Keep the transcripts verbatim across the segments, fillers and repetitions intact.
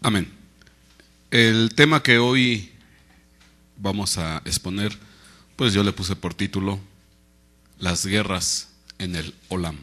Amén. El tema que hoy vamos a exponer, pues yo le puse por título Las guerras en el Olam.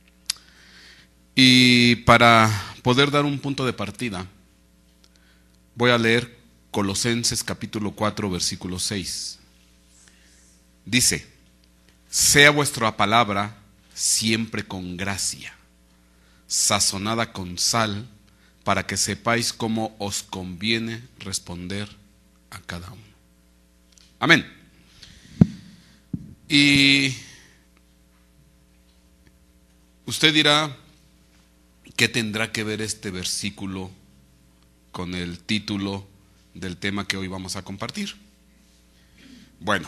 Y para poder dar un punto de partida, voy a leer Colosenses capítulo cuatro, versículo seis. Dice: sea vuestra palabra siempre con gracia, sazonada con sal, para que sepáis cómo os conviene responder a cada uno. Amén. Y usted dirá, ¿qué tendrá que ver este versículo con el título del tema que hoy vamos a compartir? Bueno,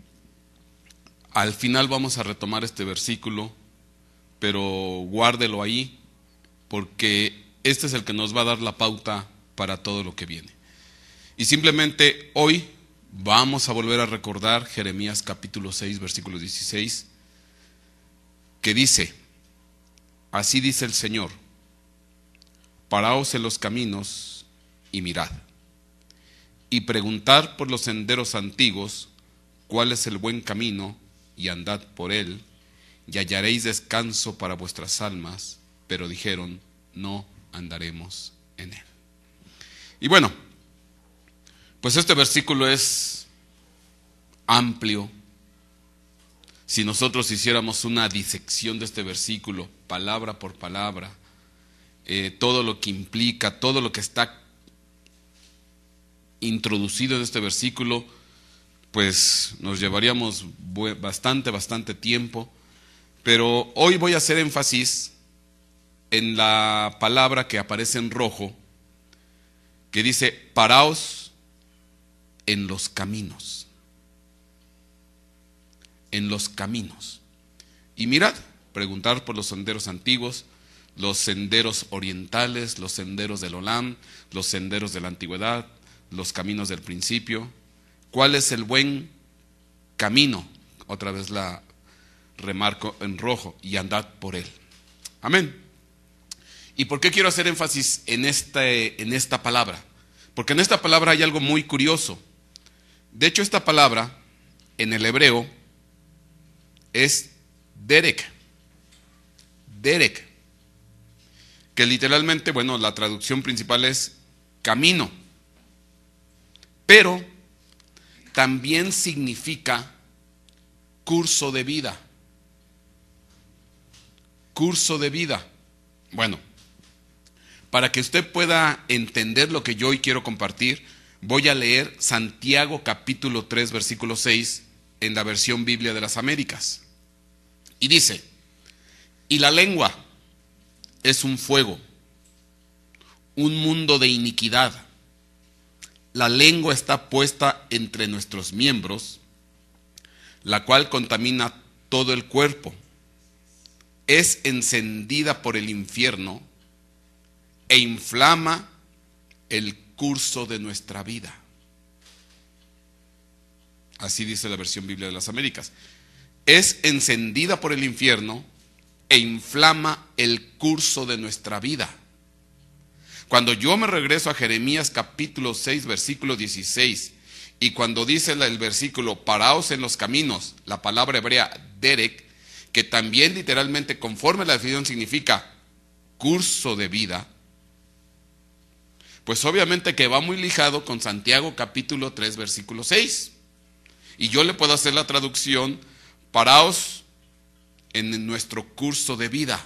al final vamos a retomar este versículo, pero guárdelo ahí, porque este es el que nos va a dar la pauta para todo lo que viene. Y simplemente hoy vamos a volver a recordar Jeremías capítulo seis, versículo dieciséis, que dice: así dice el Señor, paraos en los caminos y mirad, y preguntad por los senderos antiguos cuál es el buen camino, y andad por él, y hallaréis descanso para vuestras almas. Pero dijeron: no andaremos en él. Y bueno, pues este versículo es amplio. Si nosotros hiciéramos una disección de este versículo, palabra por palabra, eh, todo lo que implica, todo lo que está introducido en este versículo, pues nos llevaríamos bastante, bastante tiempo. Pero hoy voy a hacer énfasis en la palabra que aparece en rojo, que dice: paraos en los caminos. En los caminos. Y mirad, preguntar por los senderos antiguos, los senderos orientales, los senderos del Olam, los senderos de la antigüedad, los caminos del principio. ¿Cuál es el buen camino? Otra vez la remarco en rojo: y andad por él. Amén. ¿Y por qué quiero hacer énfasis en, este, en esta palabra? Porque en esta palabra hay algo muy curioso. De hecho, esta palabra en el hebreo es derek. Derek. Que literalmente, bueno, la traducción principal es camino. Pero también significa curso de vida. Curso de vida. Bueno, para que usted pueda entender lo que yo hoy quiero compartir, voy a leer Santiago capítulo tres, versículo seis, en la versión Biblia de las Américas. Y dice: y la lengua es un fuego, un mundo de iniquidad. La lengua está puesta entre nuestros miembros, la cual contamina todo el cuerpo. Es encendida por el infierno e inflama el curso de nuestra vida. Así dice la versión Biblia de las Américas. Es encendida por el infierno e inflama el curso de nuestra vida. Cuando yo me regreso a Jeremías capítulo seis, versículo dieciséis, y cuando dice el versículo paraos en los caminos, la palabra hebrea derek, que también literalmente conforme a la definición significa curso de vida, pues obviamente que va muy ligado con Santiago capítulo tres, versículo seis. Y yo le puedo hacer la traducción: paraos en nuestro curso de vida.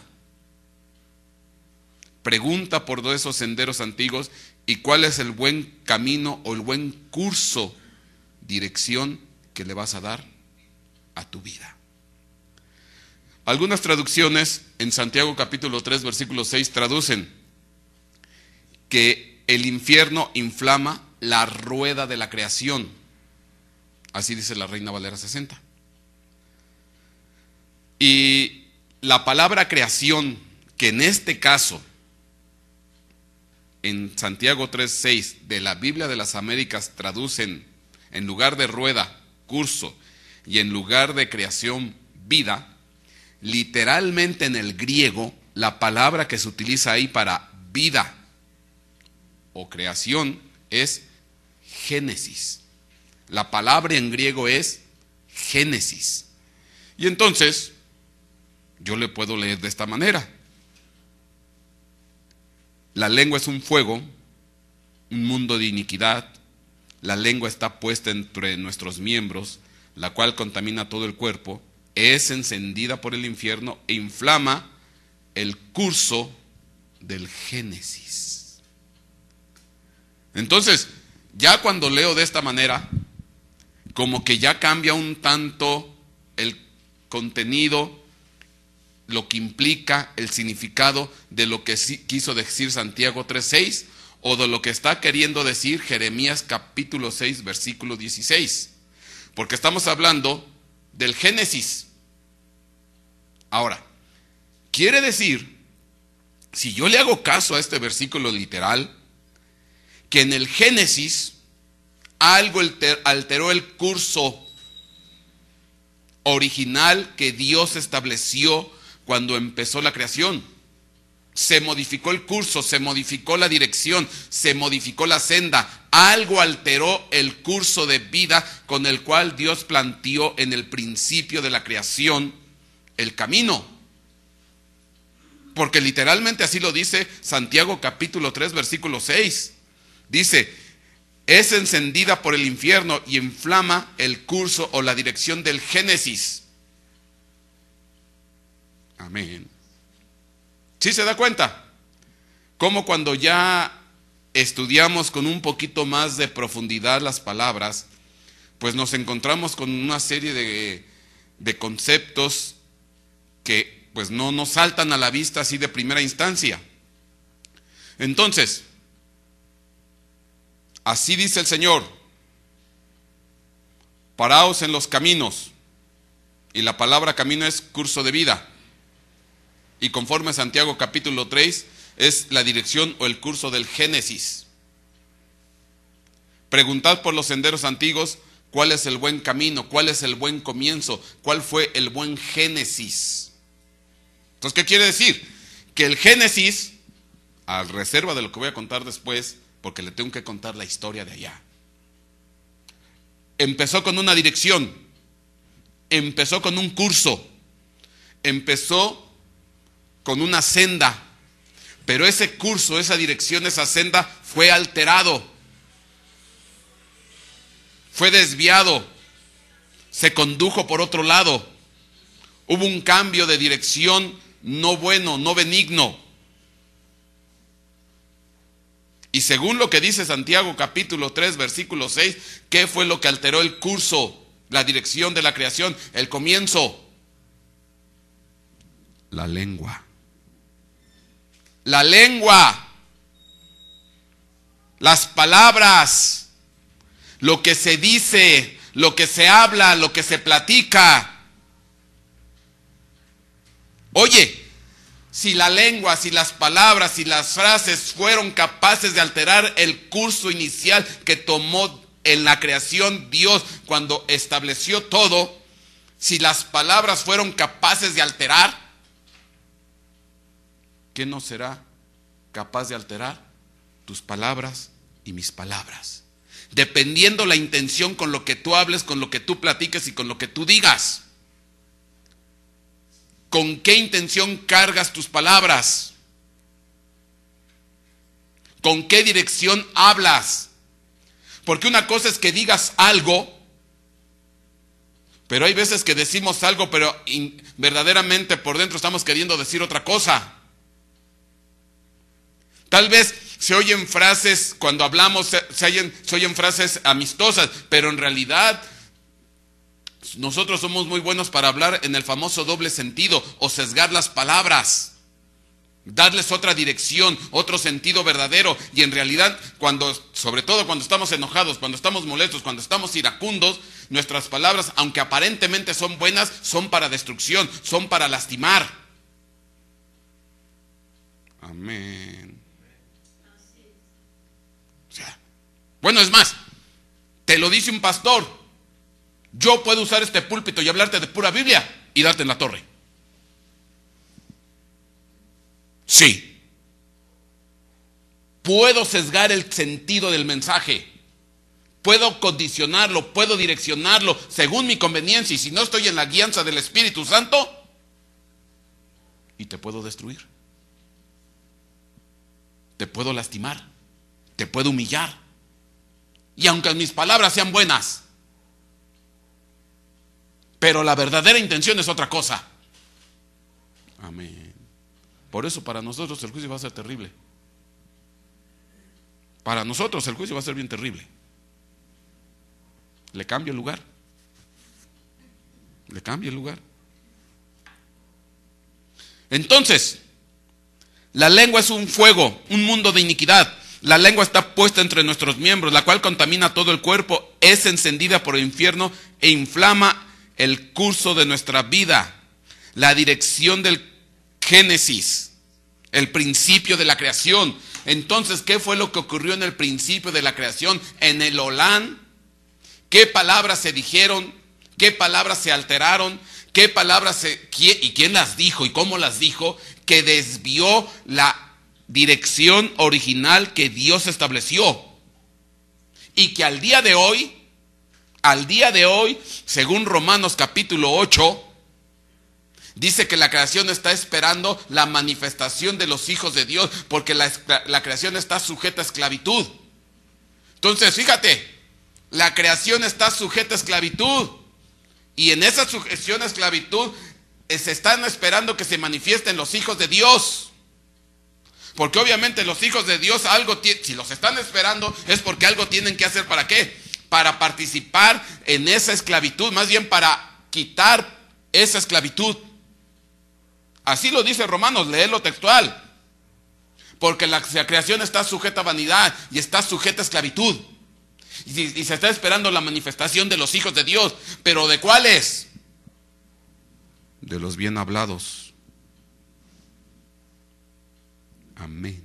Pregunta por todos esos senderos antiguos y cuál es el buen camino o el buen curso, dirección que le vas a dar a tu vida. Algunas traducciones en Santiago capítulo tres, versículo seis traducen que el infierno inflama la rueda de la creación. Así dice la Reina Valera sesenta. Y la palabra creación, que en este caso, en Santiago tres, seis de la Biblia de las Américas traducen en lugar de rueda, curso, y en lugar de creación, vida. Literalmente en el griego, la palabra que se utiliza ahí para vida o creación es Génesis. La palabra en griego es Génesis. Y entonces, yo le puedo leer de esta manera. La lengua es un fuego, un mundo de iniquidad. La lengua está puesta entre nuestros miembros, la cual contamina todo el cuerpo, es encendida por el infierno e inflama el curso del Génesis. Entonces, ya cuando leo de esta manera, como que ya cambia un tanto el contenido, lo que implica el significado de lo que quiso decir Santiago tres seis o de lo que está queriendo decir Jeremías capítulo seis versículo dieciséis, porque estamos hablando del Génesis. Ahora, quiere decir, si yo le hago caso a este versículo literal, que en el Génesis algo alteró el curso original que Dios estableció cuando empezó la creación. Se modificó el curso, se modificó la dirección, se modificó la senda. Algo alteró el curso de vida con el cual Dios planteó en el principio de la creación el camino. Porque literalmente así lo dice Santiago capítulo tres versículo seis. Dice, es encendida por el infierno y inflama el curso o la dirección del Génesis. Amén. ¿Sí se da cuenta? Como cuando ya estudiamos con un poquito más de profundidad las palabras, pues nos encontramos con una serie de, de conceptos que pues no nos saltan a la vista así de primera instancia. Entonces, así dice el Señor: paraos en los caminos, y la palabra camino es curso de vida. Y conforme a Santiago capítulo tres, es la dirección o el curso del Génesis. Preguntad por los senderos antiguos, cuál es el buen camino, cuál es el buen comienzo, cuál fue el buen Génesis. Entonces, ¿qué quiere decir? Que el Génesis, a reserva de lo que voy a contar después, porque le tengo que contar la historia de allá, empezó con una dirección, empezó con un curso, empezó con una senda, pero ese curso, esa dirección, esa senda fue alterado, fue desviado, se condujo por otro lado, hubo un cambio de dirección no bueno, no benigno. Y según lo que dice Santiago capítulo tres versículo seis, ¿qué fue lo que alteró el curso, la dirección de la creación, el comienzo? La lengua. La lengua, las palabras, lo que se dice, lo que se habla, lo que se platica. Oye, si la lengua, si las palabras, si las frases fueron capaces de alterar el curso inicial que tomó en la creación Dios cuando estableció todo, si las palabras fueron capaces de alterar, ¿qué no será capaz de alterar tus palabras y mis palabras? Dependiendo la intención con lo que tú hables, con lo que tú platiques y con lo que tú digas. ¿Con qué intención cargas tus palabras? ¿Con qué dirección hablas? Porque una cosa es que digas algo, pero hay veces que decimos algo, pero in, verdaderamente por dentro estamos queriendo decir otra cosa. Tal vez se oyen frases, cuando hablamos, se, se, oyen, se oyen frases amistosas, pero en realidad nosotros somos muy buenos para hablar en el famoso doble sentido o sesgar las palabras, darles otra dirección, otro sentido verdadero. Y en realidad, cuando, sobre todo cuando estamos enojados, cuando estamos molestos, cuando estamos iracundos, nuestras palabras, aunque aparentemente son buenas, son para destrucción, son para lastimar. Amén. O sea, bueno, es más, te lo dice un pastor: yo puedo usar este púlpito y hablarte de pura Biblia y darte en la torre. Sí. puedo sesgar el sentido del mensaje. Puedo condicionarlo, puedo direccionarlo según mi conveniencia. Y si no estoy en la guianza del Espíritu Santo, y te puedo destruir. Te puedo lastimar. Te puedo humillar. Y aunque mis palabras sean buenas, pero la verdadera intención es otra cosa. Amén. Por eso para nosotros el juicio va a ser terrible. Para nosotros el juicio va a ser bien terrible. Le cambio el lugar. Le cambio el lugar. Entonces, la lengua es un fuego, un mundo de iniquidad. La lengua está puesta entre nuestros miembros, la cual contamina todo el cuerpo, es encendida por el infierno e inflama el curso de nuestra vida. La dirección del Génesis, el principio de la creación. Entonces, ¿qué fue lo que ocurrió en el principio de la creación? En el Olán, ¿qué palabras se dijeron? ¿Qué palabras se alteraron? ¿Qué palabras se, quién, y quién las dijo y cómo las dijo? Que desvió la dirección original que Dios estableció. Y que al día de hoy, al día de hoy, según Romanos capítulo ocho, dice que la creación está esperando la manifestación de los hijos de Dios, porque la, la creación está sujeta a esclavitud. Entonces, fíjate, la creación está sujeta a esclavitud. Y en esa sujeción a esclavitud se están esperando que se manifiesten los hijos de Dios. Porque obviamente los hijos de Dios algo tienen, si los están esperando es porque algo tienen que hacer. ¿Para qué? Para participar en esa esclavitud, más bien para quitar esa esclavitud. Así lo dice Romanos, léelo textual. Porque la creación está sujeta a vanidad y está sujeta a esclavitud. Y, y se está esperando la manifestación de los hijos de Dios. ¿Pero de cuáles? De los bien hablados. Amén.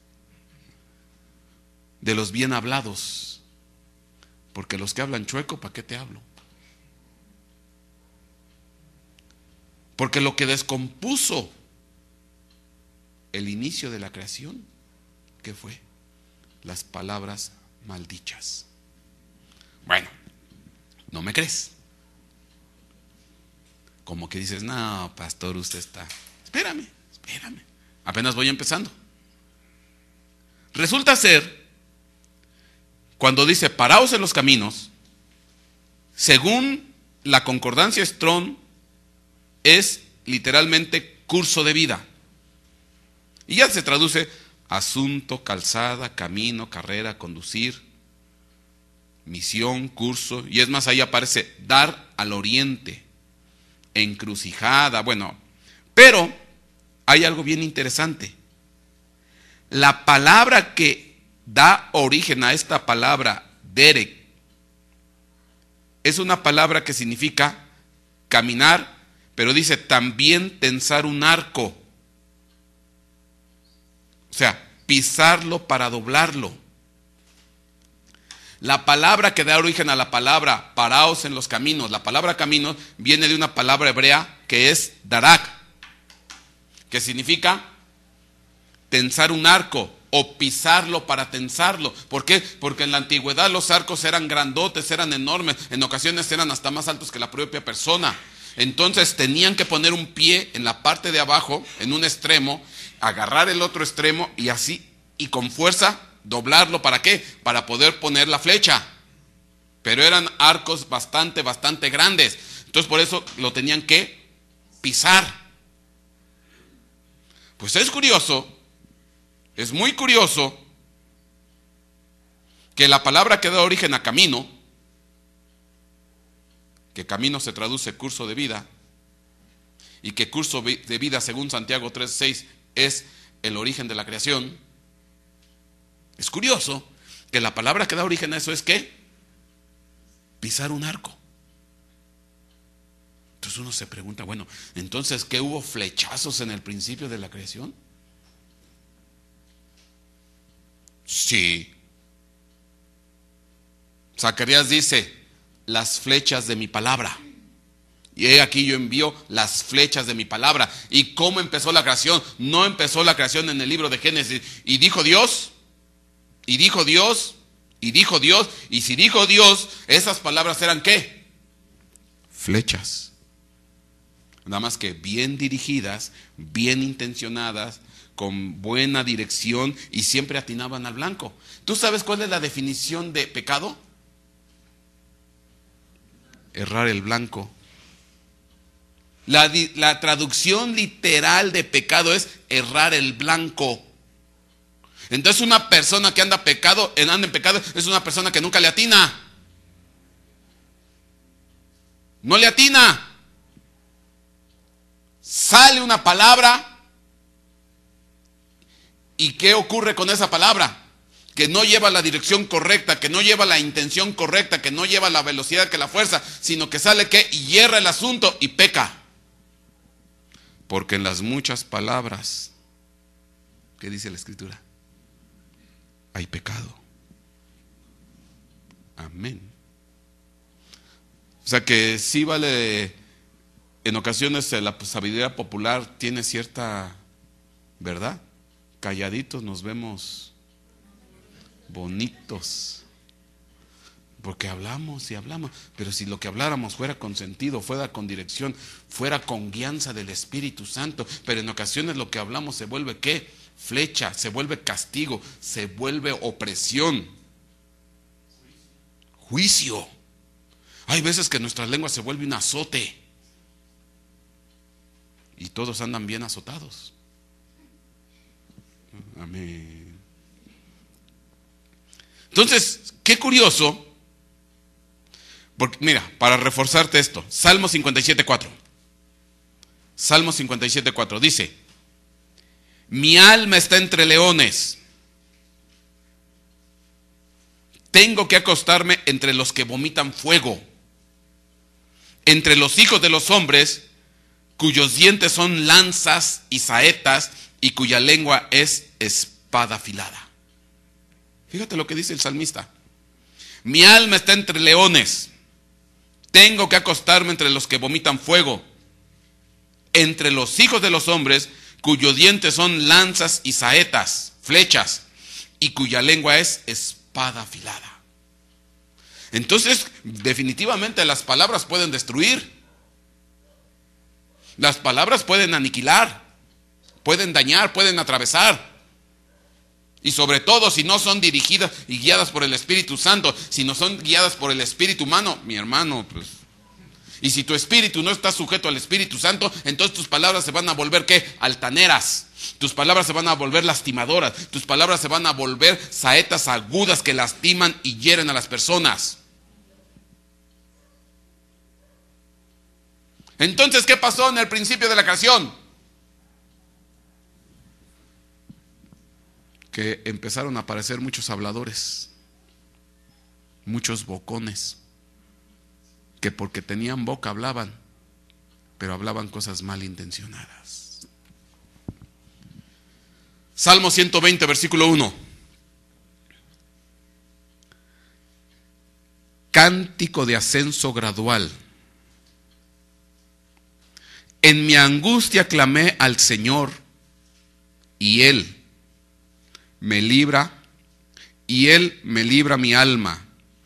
De los bien hablados. Porque los que hablan chueco, ¿para qué te hablo? Porque lo que descompuso el inicio de la creación, ¿qué fue? Las palabras maldichas. Bueno, ¿no me crees? Como que dices, no, pastor, usted está. Espérame, espérame. Apenas voy empezando. Resulta ser, cuando dice paraos en los caminos, según la concordancia Strong, es literalmente curso de vida. Y ya se traduce asunto, calzada, camino, carrera, conducir, misión, curso. Y es más, ahí aparece dar al oriente, encrucijada, bueno. Pero hay algo bien interesante. La palabra que da origen a esta palabra, derek, es una palabra que significa caminar, pero dice también tensar un arco. O sea, pisarlo para doblarlo. La palabra que da origen a la palabra paraos en los caminos, la palabra caminos viene de una palabra hebrea que es darak, que significa tensar un arco o pisarlo para tensarlo. ¿Por qué? Porque en la antigüedad los arcos eran grandotes, eran enormes, en ocasiones eran hasta más altos que la propia persona. Entonces tenían que poner un pie en la parte de abajo, en un extremo, agarrar el otro extremo y así, y con fuerza doblarlo. ¿Para qué? Para poder poner la flecha. Pero eran arcos bastante, bastante grandes. Entonces por eso lo tenían que pisar. Pues es curioso, es muy curioso que la palabra que da origen a camino, que camino se traduce curso de vida, y que curso de vida según Santiago tres seis es el origen de la creación. Es curioso que la palabra que da origen a eso es ¿qué? Pisar un arco. Entonces uno se pregunta, bueno, entonces ¿qué hubo flechazos en el principio de la creación? Sí. Zacarías dice, las flechas de mi palabra. Y he aquí yo envío las flechas de mi palabra. ¿Y cómo empezó la creación? No empezó la creación en el libro de Génesis. Y dijo Dios, Y dijo Dios, y dijo Dios, y si dijo Dios, esas palabras eran ¿qué? Flechas. Nada más que bien dirigidas, bien intencionadas, con buena dirección y siempre atinaban al blanco. ¿Tú sabes cuál es la definición de pecado? Errar el blanco. La, la traducción literal de pecado es errar el blanco. Entonces una persona que anda pecado, anda en pecado, es una persona que nunca le atina. No le atina. Sale una palabra. ¿Y qué ocurre con esa palabra? Que no lleva la dirección correcta, que no lleva la intención correcta, que no lleva la velocidad, que la fuerza, sino que sale que y hierra el asunto y peca. Porque en las muchas palabras, ¿qué dice la Escritura? Hay pecado. Amén. O sea que sí vale, en ocasiones la sabiduría popular tiene cierta verdad. Calladitos nos vemos bonitos, porque hablamos y hablamos, pero si lo que habláramos fuera con sentido, fuera con dirección, fuera con guianza del Espíritu Santo, pero en ocasiones lo que hablamos se vuelve ¿qué? Flecha, se vuelve castigo, se vuelve opresión, juicio. Hay veces que nuestra lengua se vuelve un azote y todos andan bien azotados. Amén. Entonces, qué curioso, porque mira, para reforzarte esto, Salmo cincuenta y siete, cuatro. Salmo cincuenta y siete, cuatro dice: mi alma está entre leones, tengo que acostarme entre los que vomitan fuego, entre los hijos de los hombres, cuyos dientes son lanzas y saetas, y cuya lengua es espada afilada. Fíjate lo que dice el salmista. Mi alma está entre leones, tengo que acostarme entre los que vomitan fuego, entre los hijos de los hombres, cuyos dientes son lanzas y saetas, flechas, y cuya lengua es espada afilada. Entonces, definitivamente las palabras pueden destruir. Las palabras pueden aniquilar, pueden dañar, pueden atravesar. Y sobre todo si no son dirigidas y guiadas por el Espíritu Santo, si no son guiadas por el espíritu humano, mi hermano, pues. Y si tu espíritu no está sujeto al Espíritu Santo, entonces tus palabras se van a volver ¿qué? Altaneras. Tus palabras se van a volver lastimadoras. Tus palabras se van a volver saetas agudas que lastiman y hieren a las personas. Entonces, ¿qué pasó en el principio de la creación? Que empezaron a aparecer muchos habladores, muchos bocones, que porque tenían boca hablaban, pero hablaban cosas malintencionadas. Salmo ciento veinte, versículo uno. Cántico de ascenso gradual. En mi angustia clamé al Señor, y Él me libra, y Él me libra mi alma.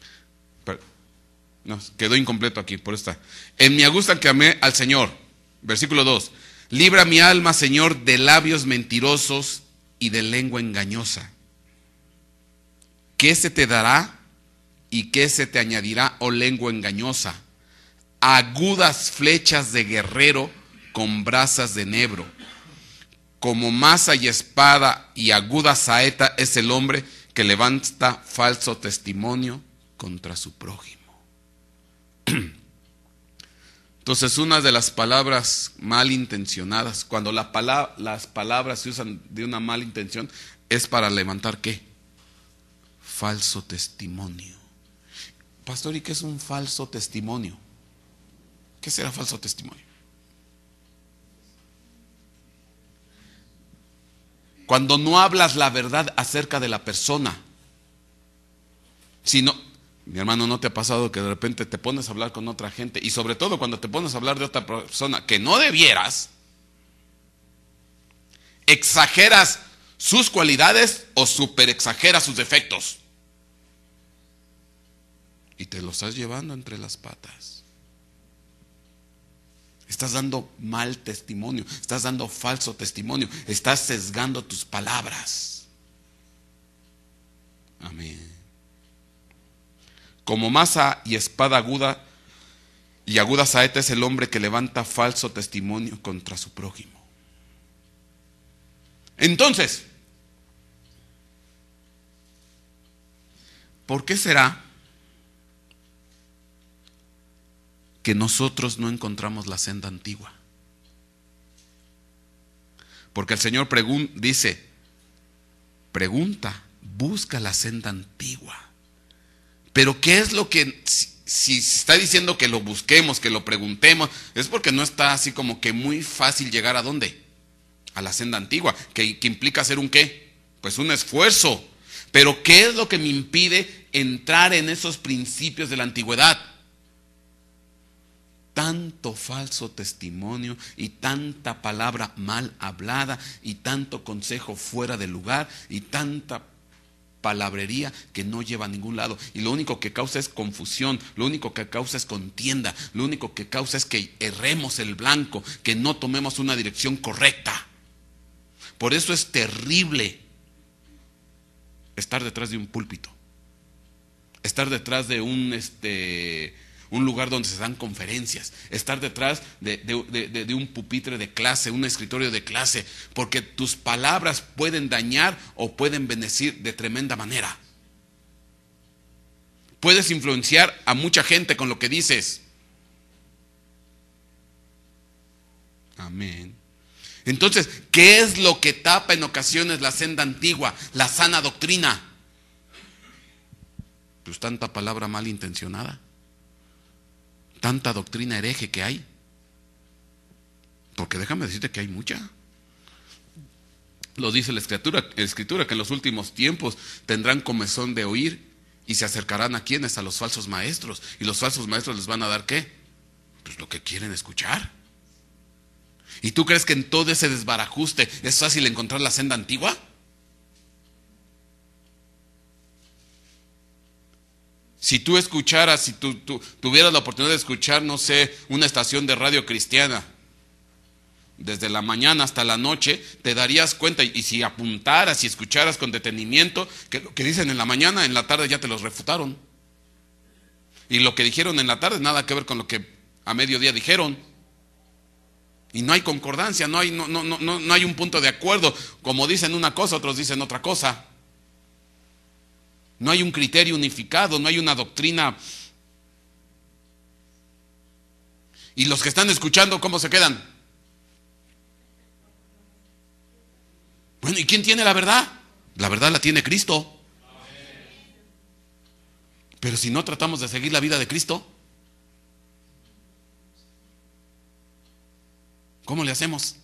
No, quedó incompleto aquí, por esta. En mi angustia clamé al Señor. Versículo dos. Libra mi alma, Señor, de labios mentirosos y de lengua engañosa. ¿Qué se te dará y qué se te añadirá, oh lengua engañosa? Agudas flechas de guerrero con brasas de enebro. Como maza y espada y aguda saeta es el hombre que levanta falso testimonio contra su prójimo. Entonces, una de las palabras malintencionadas, cuando la palabra, las palabras se usan de una mala intención, es para levantar ¿qué? Falso testimonio. Pastor, ¿y qué es un falso testimonio? ¿Qué será falso testimonio? Cuando no hablas la verdad acerca de la persona, sino, mi hermano, ¿no te ha pasado que de repente te pones a hablar con otra gente, y sobre todo cuando te pones a hablar de otra persona que no debieras, exageras sus cualidades o super exagera sus defectos. Y te lo estás llevando entre las patas. Estás dando mal testimonio, estás dando falso testimonio, estás sesgando tus palabras. Amén. Como maza y espada aguda y aguda saeta es el hombre que levanta falso testimonio contra su prójimo. Entonces, ¿por qué será que nosotros no encontramos la senda antigua? Porque el Señor pregun- dice, pregunta, busca la senda antigua. Pero ¿qué es lo que, si, si está diciendo que lo busquemos, que lo preguntemos, es porque no está así como que muy fácil llegar a dónde? A la senda antigua, que, que implica hacer un qué, pues un esfuerzo. Pero ¿qué es lo que me impide entrar en esos principios de la antigüedad? Tanto falso testimonio y tanta palabra mal hablada y tanto consejo fuera de lugar y tanta palabrería que no lleva a ningún lado, y lo único que causa es confusión, lo único que causa es contienda, lo único que causa es que erremos el blanco, que no tomemos una dirección correcta. Por eso es terrible estar detrás de un púlpito, estar detrás de un este un lugar donde se dan conferencias, estar detrás de, de, de, de un pupitre de clase, un escritorio de clase, porque tus palabras pueden dañar o pueden bendecir de tremenda manera. Puedes influenciar a mucha gente con lo que dices. Amén. Entonces, ¿qué es lo que tapa en ocasiones la senda antigua, la sana doctrina? Pues tanta palabra malintencionada, tanta doctrina hereje que hay. Porque déjame decirte que hay mucha. Lo dice la escritura, la escritura que en los últimos tiempos tendrán comezón de oír y se acercarán a quienes, a los falsos maestros. Y los falsos maestros les van a dar ¿qué? Pues lo que quieren escuchar. ¿Y tú crees que en todo ese desbarajuste es fácil encontrar la senda antigua? Si tú escucharas, si tú, tú tuvieras la oportunidad de escuchar, no sé, una estación de radio cristiana, desde la mañana hasta la noche, te darías cuenta, y, y si apuntaras y escucharas con detenimiento, que lo que dicen en la mañana, en la tarde ya te los refutaron. Y lo que dijeron en la tarde, nada que ver con lo que a mediodía dijeron. Y no hay concordancia, no hay, no, no, no, no hay un punto de acuerdo. Como dicen una cosa, otros dicen otra cosa. No hay un criterio unificado, no hay una doctrina. Y los que están escuchando, ¿cómo se quedan? Bueno, ¿y quién tiene la verdad? La verdad la tiene Cristo. Pero si no tratamos de seguir la vida de Cristo, ¿cómo le hacemos?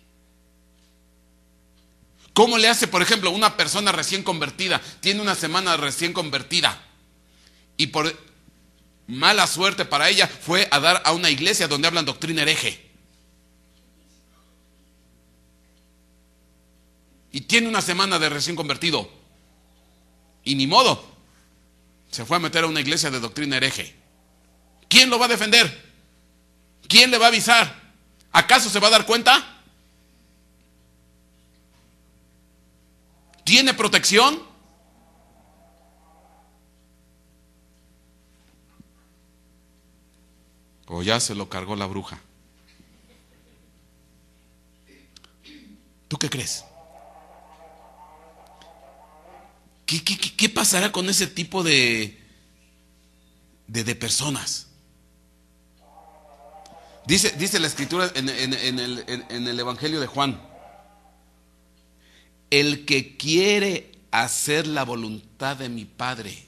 ¿Cómo le hace, por ejemplo, una persona recién convertida? Tiene una semana recién convertida y por mala suerte para ella fue a dar a una iglesia donde hablan doctrina hereje. Y tiene una semana de recién convertido. Y ni modo, se fue a meter a una iglesia de doctrina hereje. ¿Quién lo va a defender? ¿Quién le va a avisar? ¿Acaso se va a dar cuenta? ¿Tiene protección? O ya se lo cargó la bruja. ¿Tú qué crees? ¿Qué, qué, qué pasará con ese tipo de, de, de personas? Dice, dice la escritura en, en, en, el, en, en el Evangelio de Juan: el que quiere hacer la voluntad de mi Padre.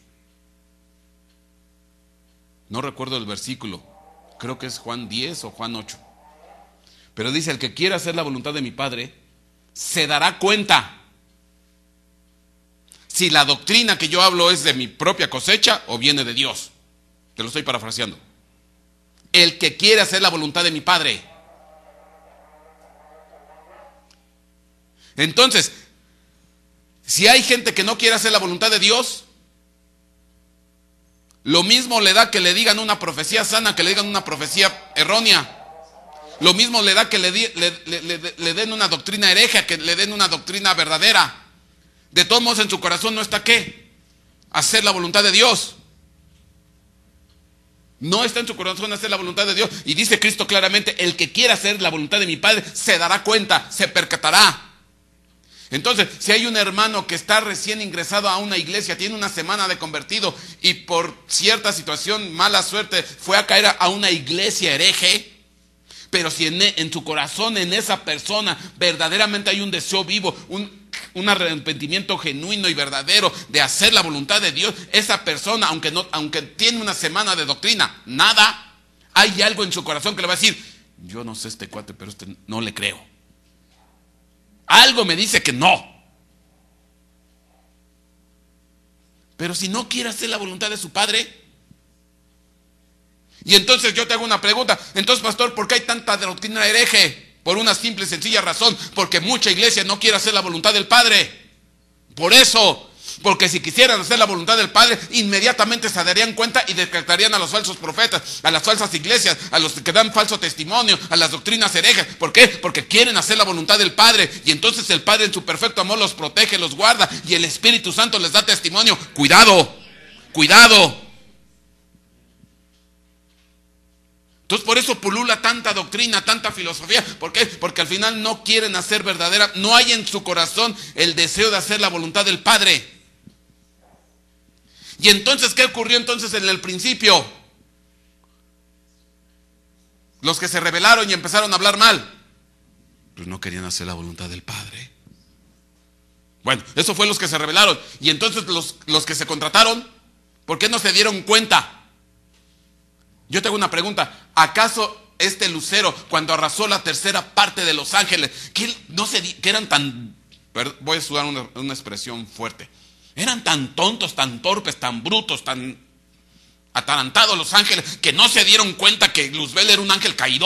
No recuerdo el versículo, creo que es Juan diez o Juan ocho. Pero dice: el que quiere hacer la voluntad de mi Padre se dará cuenta si la doctrina que yo hablo es de mi propia cosecha o viene de Dios. Te lo estoy parafraseando. El que quiere hacer la voluntad de mi Padre. Entonces, Si hay gente que no quiere hacer la voluntad de Dios, lo mismo le da que le digan una profecía sana, que le digan una profecía errónea. Lo mismo le da que le, di, le, le, le, le den una doctrina hereje, que le den una doctrina verdadera. De todos modos, en su corazón no está ¿qué? Hacer la voluntad de Dios. No está en su corazón hacer la voluntad de Dios. Y dice Cristo claramente, el que quiera hacer la voluntad de mi Padre se dará cuenta, se percatará. Entonces, si hay un hermano que está recién ingresado a una iglesia, tiene una semana de convertido y por cierta situación, mala suerte, fue a caer a una iglesia hereje, pero si en, en su corazón, en esa persona, verdaderamente hay un deseo vivo, un un arrepentimiento genuino y verdadero de hacer la voluntad de Dios, esa persona, aunque, no, aunque tiene una semana de doctrina, nada, hay algo en su corazón que le va a decir, yo no sé este cuate, pero este no le creo. Algo me dice que no. Pero si no quiere hacer la voluntad de su Padre, y entonces yo te hago una pregunta, entonces pastor, ¿por qué hay tanta doctrina hereje? Por una simple y sencilla razón, porque mucha iglesia no quiere hacer la voluntad del Padre. Por eso, porque si quisieran hacer la voluntad del Padre, inmediatamente se darían cuenta y descartarían a los falsos profetas, a las falsas iglesias, a los que dan falso testimonio, a las doctrinas herejes. ¿Por qué? Porque quieren hacer la voluntad del Padre, y entonces el Padre en su perfecto amor los protege, los guarda, y el Espíritu Santo les da testimonio. Cuidado, cuidado. Entonces por eso pulula tanta doctrina, tanta filosofía. ¿Por qué? Porque al final no quieren hacer verdadera, no hay en su corazón el deseo de hacer la voluntad del Padre. Y entonces, ¿qué ocurrió entonces en el principio? Los que se rebelaron y empezaron a hablar mal, pues no querían hacer la voluntad del Padre. Bueno, eso fue los que se rebelaron. Y entonces los, los que se contrataron, ¿por qué no se dieron cuenta? Yo tengo una pregunta, ¿acaso este lucero, cuando arrasó la tercera parte de los ángeles, que no se que eran tan, voy a usar una, una expresión fuerte, eran tan tontos, tan torpes, tan brutos, tan atarantados los ángeles, que no se dieron cuenta que Luzbel era un ángel caído?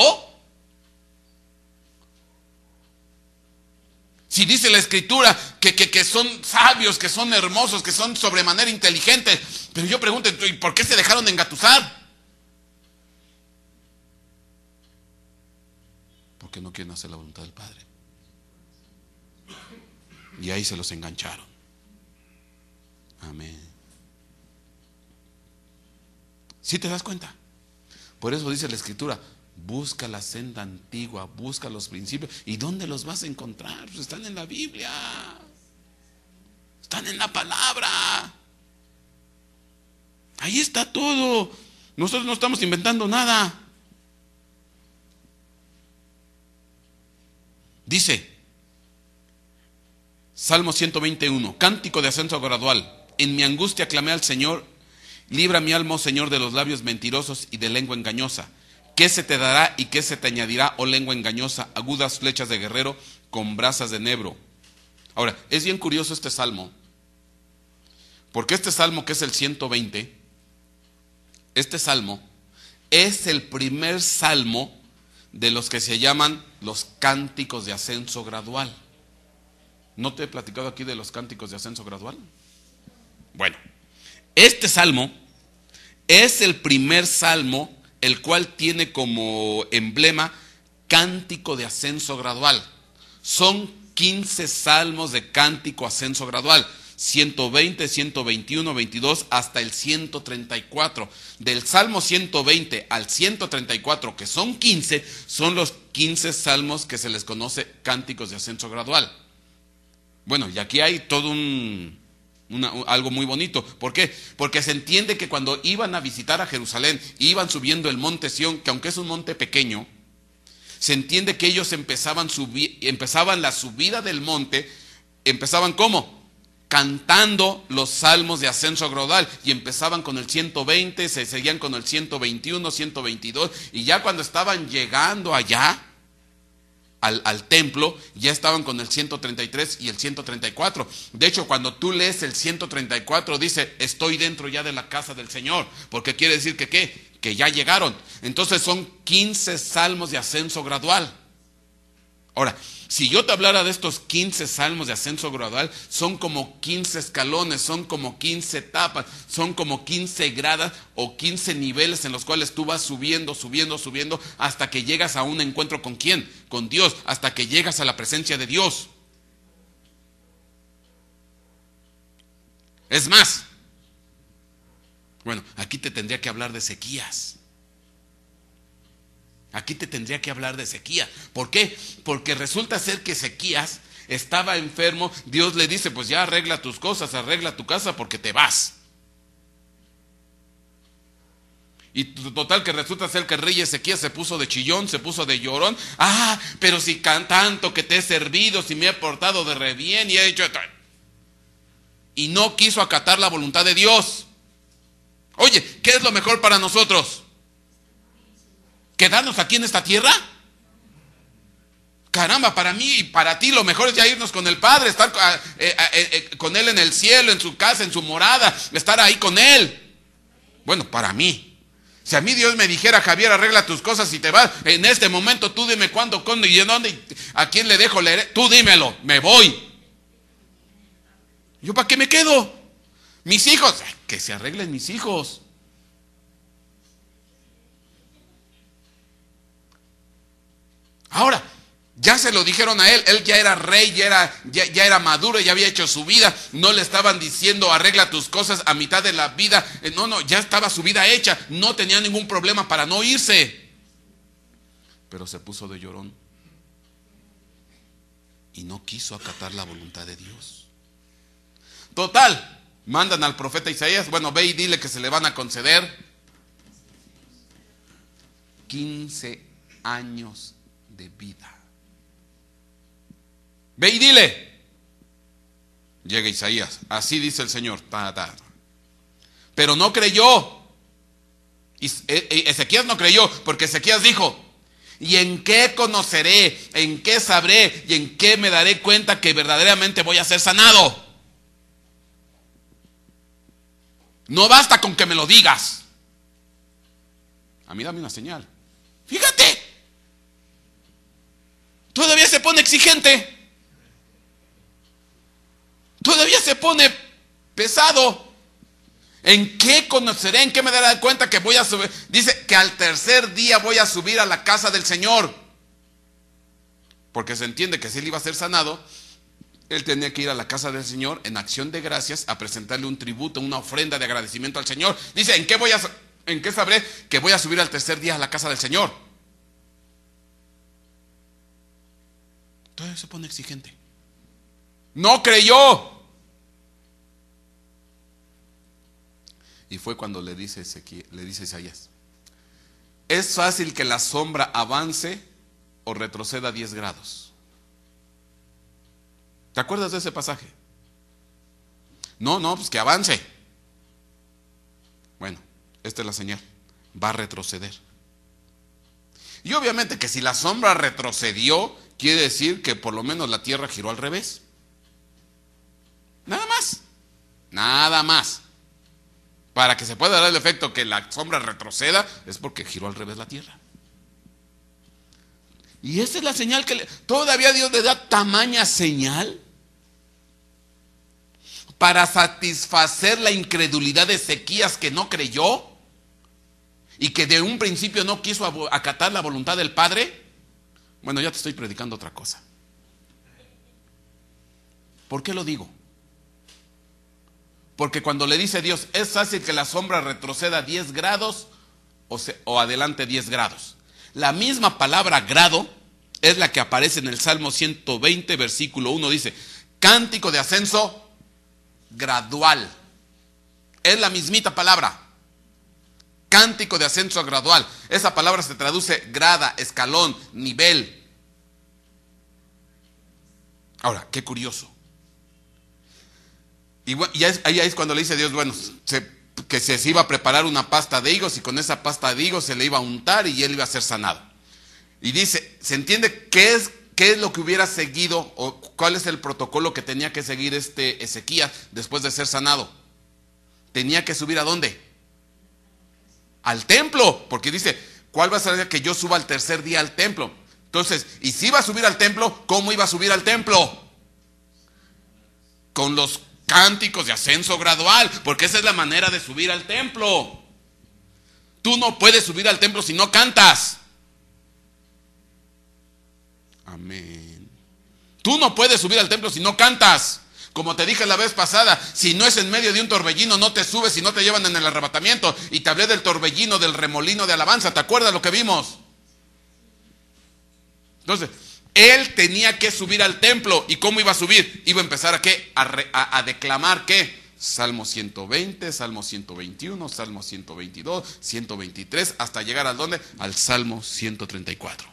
Si dice la Escritura que, que, que son sabios, que son hermosos, que son sobremanera inteligentes, pero yo pregunto, ¿y por qué se dejaron engatusar? Que no quieren hacer la voluntad del Padre. Y ahí se los engancharon. Amén. ¿Sí te das cuenta? Por eso dice la Escritura, busca la senda antigua, busca los principios. ¿Y dónde los vas a encontrar? Pues están en la Biblia, están en la palabra. Ahí está todo. Nosotros no estamos inventando nada. Dice Salmo ciento veintiuno, cántico de ascenso gradual. En mi angustia clamé al Señor, libra mi alma, oh Señor, de los labios mentirosos y de lengua engañosa. ¿Qué se te dará y qué se te añadirá, oh lengua engañosa, agudas flechas de guerrero con brasas de enebro? Ahora, es bien curioso este salmo, porque este salmo, que es el ciento veinte, este salmo es el primer salmo de los que se llaman los cánticos de ascenso gradual. ¿No te he platicado aquí de los cánticos de ascenso gradual? Bueno, este salmo es el primer salmo el cual tiene como emblema cántico de ascenso gradual. Son quince salmos de cántico ascenso gradual. ciento veinte, ciento veintiuno, veintidós hasta el ciento treinta y cuatro. Del Salmo ciento veinte al ciento treinta y cuatro, que son quince, son los quince salmos que se les conoce cánticos de ascenso gradual. Bueno, y aquí hay todo un, una, algo muy bonito. ¿Por qué? Porque se entiende que cuando iban a visitar a Jerusalén, iban subiendo el monte Sión, que aunque es un monte pequeño, se entiende que ellos empezaban, subi, empezaban la subida del monte, empezaban ¿cómo? Cantando los salmos de ascenso gradual, y empezaban con el ciento veinte, se seguían con el ciento veintiuno, ciento veintidós, y ya cuando estaban llegando allá al, al templo, ya estaban con el ciento treinta y tres y el ciento treinta y cuatro. De hecho, cuando tú lees el ciento treinta y cuatro, dice, estoy dentro ya de la casa del Señor, porque quiere decir que ¿qué? Que ya llegaron. Entonces son quince salmos de ascenso gradual. Ahora, si yo te hablara de estos quince salmos de ascenso gradual, son como quince escalones, son como quince etapas, son como quince gradas o quince niveles en los cuales tú vas subiendo, subiendo, subiendo, hasta que llegas a un encuentro con ¿quién? Con Dios, hasta que llegas a la presencia de Dios. Es más, bueno, aquí te tendría que hablar de Ezequías. Aquí te tendría que hablar de Ezequías. ¿Por qué? Porque resulta ser que Ezequías estaba enfermo. Dios le dice, pues ya arregla tus cosas, arregla tu casa porque te vas. Y total que resulta ser que el rey Ezequías se puso de chillón, se puso de llorón. Ah, pero si tanto que te he servido, si me he portado de re bien y he hecho... Y no quiso acatar la voluntad de Dios. Oye, ¿qué es lo mejor para nosotros? ¿Quedarnos aquí en esta tierra? Caramba, para mí y para ti lo mejor es ya irnos con el Padre, estar eh, eh, eh, con Él en el cielo, en su casa, en su morada, estar ahí con Él. Bueno, para mí. Si a mí Dios me dijera, Javier, arregla tus cosas y te vas, en este momento tú dime cuándo, cuándo y en dónde, a quién le dejo leer, tú dímelo, me voy. ¿Yo para qué me quedo? Mis hijos, que se arreglen mis hijos. Ahora, ya se lo dijeron a él, él ya era rey, ya era, ya, ya era maduro, ya había hecho su vida, no le estaban diciendo arregla tus cosas a mitad de la vida, no, no, ya estaba su vida hecha, no tenía ningún problema para no irse. Pero se puso de llorón y no quiso acatar la voluntad de Dios. Total, mandan al profeta Isaías, bueno, ve y dile que se le van a conceder quince años de vida. Ve y dile. Llega Isaías, así dice el Señor, ta, ta. Pero no creyó. Ezequías no creyó, porque Ezequías dijo, ¿y en qué conoceré, en qué sabré y en qué me daré cuenta que verdaderamente voy a ser sanado? No basta con que me lo digas. A mí dame una señal. Fíjate, todavía se pone exigente. Todavía se pone pesado. ¿En qué conoceré? ¿En qué me daré cuenta que voy a subir? Dice que al tercer día voy a subir a la casa del Señor. Porque se entiende que si él iba a ser sanado, él tenía que ir a la casa del Señor en acción de gracias a presentarle un tributo, una ofrenda de agradecimiento al Señor. Dice, ¿en qué voy a, en qué sabré que voy a subir al tercer día a la casa del Señor? Todavía se pone exigente. No creyó. Y fue cuando le dice Ezequiel, le dice Isaías, es fácil que la sombra avance o retroceda diez grados. ¿Te acuerdas de ese pasaje? No, no, pues que avance. Bueno, esta es la señal. Va a retroceder. Y obviamente que si la sombra retrocedió, quiere decir que por lo menos la tierra giró al revés. Nada más. Nada más. Para que se pueda dar el efecto que la sombra retroceda, es porque giró al revés la tierra. Y esa es la señal que le, todavía Dios le da tamaña señal para satisfacer la incredulidad de Ezequías, que no creyó y que de un principio no quiso acatar la voluntad del Padre. Bueno, ya te estoy predicando otra cosa. ¿Por qué lo digo? Porque cuando le dice Dios, es fácil que la sombra retroceda diez grados o, se, o adelante diez grados. La misma palabra grado es la que aparece en el Salmo ciento veinte, versículo uno. Dice, cántico de ascenso gradual. Es la mismita palabra. Cántico de ascenso gradual. Esa palabra se traduce grada, escalón, nivel. Ahora, qué curioso. Y, y ahí es cuando le dice Dios, bueno, se, que se, se iba a preparar una pasta de higos y con esa pasta de higos se le iba a untar y él iba a ser sanado. Y dice, ¿se entiende qué es, qué es lo que hubiera seguido o cuál es el protocolo que tenía que seguir este Ezequías después de ser sanado? Tenía que subir ¿a dónde? Al templo, porque dice, ¿cuál va a ser que yo suba al tercer día al templo? Entonces, y si iba a subir al templo, ¿cómo iba a subir al templo? Con los cánticos de ascenso gradual, porque esa es la manera de subir al templo. Tú no puedes subir al templo si no cantas. Amén. Tú no puedes subir al templo si no cantas. Como te dije la vez pasada, si no es en medio de un torbellino, no te subes y no te llevan en el arrebatamiento. Y te hablé del torbellino, del remolino de alabanza. ¿Te acuerdas lo que vimos? Entonces, él tenía que subir al templo. ¿Y cómo iba a subir? Iba a empezar a qué? A, re, a, a declamar qué? Salmo ciento veinte, Salmo ciento veintiuno, Salmo ciento veintidós, ciento veintitrés, hasta llegar al ¿dónde? Al Salmo ciento treinta y cuatro.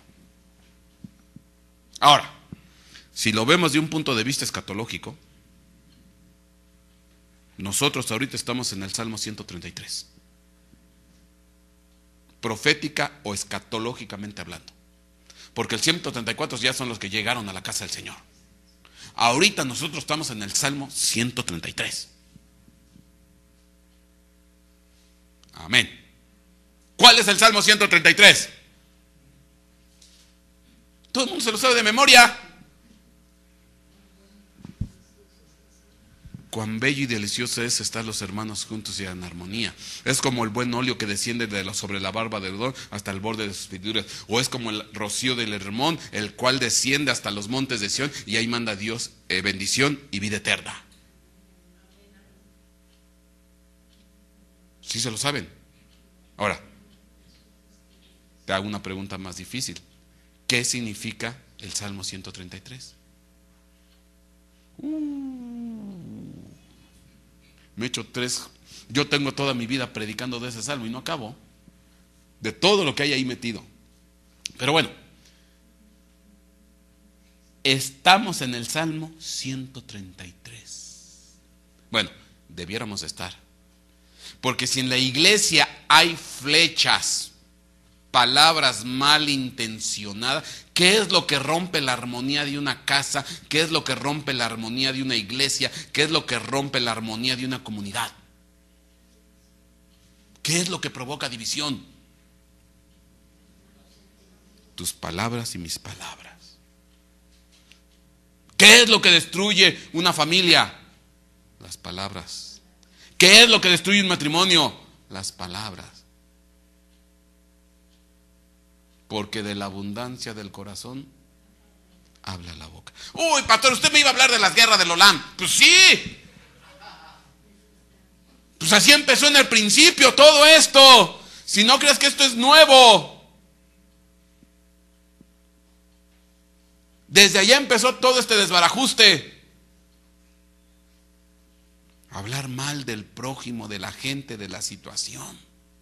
Ahora, si lo vemos de un punto de vista escatológico, nosotros ahorita estamos en el Salmo ciento treinta y tres. Profética o escatológicamente hablando. Porque el ciento treinta y cuatro ya son los que llegaron a la casa del Señor. Ahorita nosotros estamos en el Salmo ciento treinta y tres. Amén. ¿Cuál es el Salmo ciento treinta y tres? Todo el mundo se lo sabe de memoria. Cuán bello y delicioso es estar los hermanos juntos y en armonía. Es como el buen óleo que desciende de la, sobre la barba del Edom hasta el borde de sus vestiduras. O es como el rocío del Hermón, el cual desciende hasta los montes de Sión, y ahí manda Dios eh, bendición y vida eterna. ¿Sí se lo saben? Ahora, te hago una pregunta más difícil. ¿Qué significa el Salmo ciento treinta y tres? Uh, me he hecho tres. Yo tengo toda mi vida predicando de ese salmo y no acabo. De todo lo que hay ahí metido. Pero bueno, estamos en el Salmo ciento treinta y tres. Bueno, debiéramos estar. Porque si en la iglesia hay flechas, palabras malintencionadas, ¿qué es lo que rompe la armonía de una casa? ¿Qué es lo que rompe la armonía de una iglesia? ¿Qué es lo que rompe la armonía de una comunidad? ¿Qué es lo que provoca división? Tus palabras y mis palabras. ¿Qué es lo que destruye una familia? Las palabras. ¿Qué es lo que destruye un matrimonio? Las palabras. Porque de la abundancia del corazón habla la boca. Uy, pastor, usted me iba a hablar de las guerras del Olam. Pues sí. Pues así empezó en el principio todo esto. Si no crees que esto es nuevo. Desde allá empezó todo este desbarajuste. Hablar mal del prójimo, de la gente, de la situación.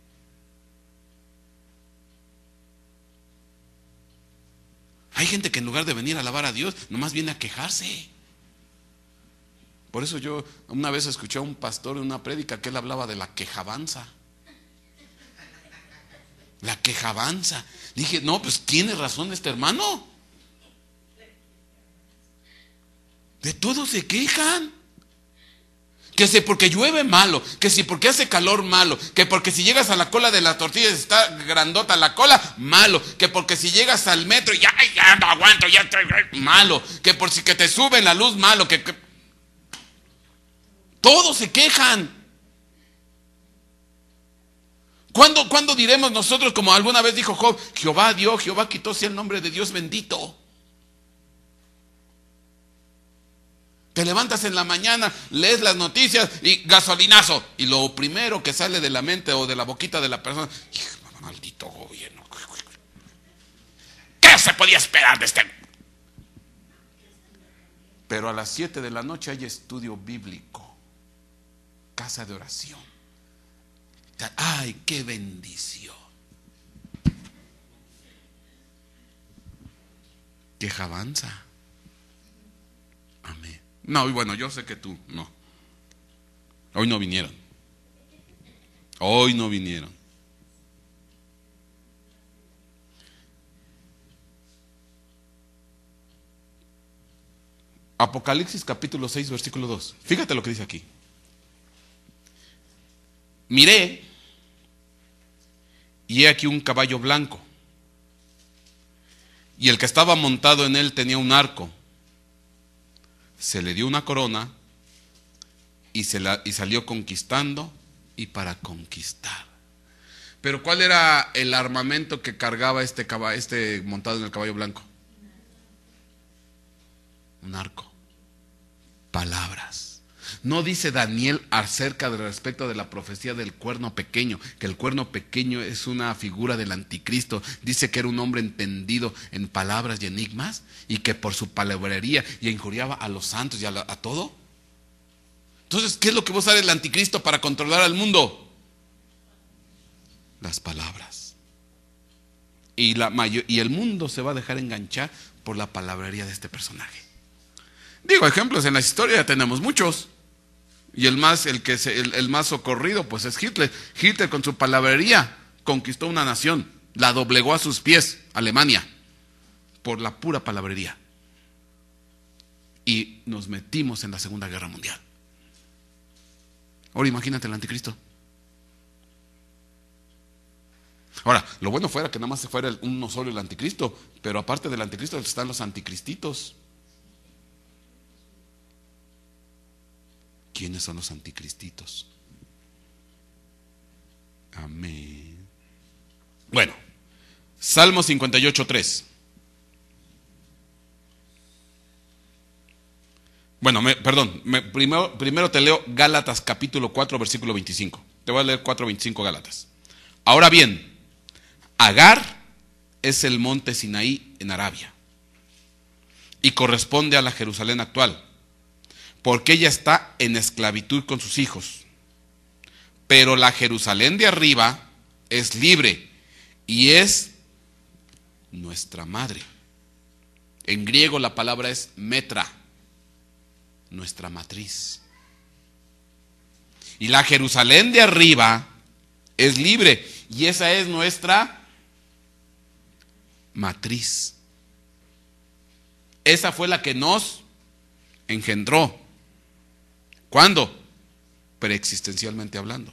Hay gente que en lugar de venir a alabar a Dios, nomás viene a quejarse. Por eso yo una vez escuché a un pastor en una prédica que él hablaba de la quejabanza. La quejabanza. Dije, no, pues tiene razón este hermano. De todo se quejan. Que si porque llueve malo, que si porque hace calor malo, que porque si llegas a la cola de la tortilla está grandota la cola, malo, que porque si llegas al metro y ya, ya no aguanto, ya estoy malo, que por si que te suben la luz, malo, que, que... todos se quejan. ¿Cuándo, ¿Cuándo diremos nosotros, como alguna vez dijo Job, Jehová dio, Jehová quitó, sea el nombre de Dios bendito? Te levantas en la mañana, lees las noticias y gasolinazo. Y lo primero que sale de la mente o de la boquita de la persona, maldito gobierno. ¿Qué se podía esperar de este? Pero a las siete de la noche hay estudio bíblico, casa de oración. ¡Ay, qué bendición! Quejabanza. Amén. No, y bueno, yo sé que tú, no. Hoy no vinieron. Hoy no vinieron. Apocalipsis capítulo seis, versículo dos. Fíjate lo que dice aquí. Miré, y he aquí un caballo blanco, y el que estaba montado en él tenía un arco. Se le dio una corona y, se la, y salió conquistando y para conquistar. Pero ¿cuál era el armamento que cargaba este, caballo, este montado en el caballo blanco? Un arco. Palabras. No dice Daniel acerca de respecto de la profecía del cuerno pequeño, que el cuerno pequeño es una figura del anticristo. Dice que era un hombre entendido en palabras y enigmas y que por su palabrería y injuriaba a los santos y a, la, a todo. Entonces, ¿qué es lo que va a usar el anticristo para controlar al mundo? Las palabras. Y, la mayor, y el mundo se va a dejar enganchar por la palabrería de este personaje. Digo, ejemplos en la historia tenemos muchos. Y el más, el que se, el, el más socorrido pues es Hitler. Hitler con su palabrería conquistó una nación, la doblegó a sus pies, Alemania, por la pura palabrería. Y nos metimos en la Segunda Guerra Mundial. Ahora imagínate el anticristo. Ahora, lo bueno fuera que nada más se fuera el, uno solo el anticristo, pero aparte del anticristo están los anticristitos. ¿Quiénes son los anticristitos? Amén. Bueno, Salmo cincuenta y ocho, tres. Bueno, me, perdón, me, primero, primero te leo Gálatas capítulo cuatro, versículo veinticinco. Te voy a leer cuatro veinticinco Gálatas. Ahora bien, Agar es el monte Sinaí en Arabia y corresponde a la Jerusalén actual, porque ella está en esclavitud con sus hijos. Pero la Jerusalén de arriba es libre y es nuestra madre. En griego la palabra es metra, nuestra matriz. Y la Jerusalén de arriba es libre y esa es nuestra matriz. Esa fue la que nos engendró. ¿Cuándo? Preexistencialmente hablando.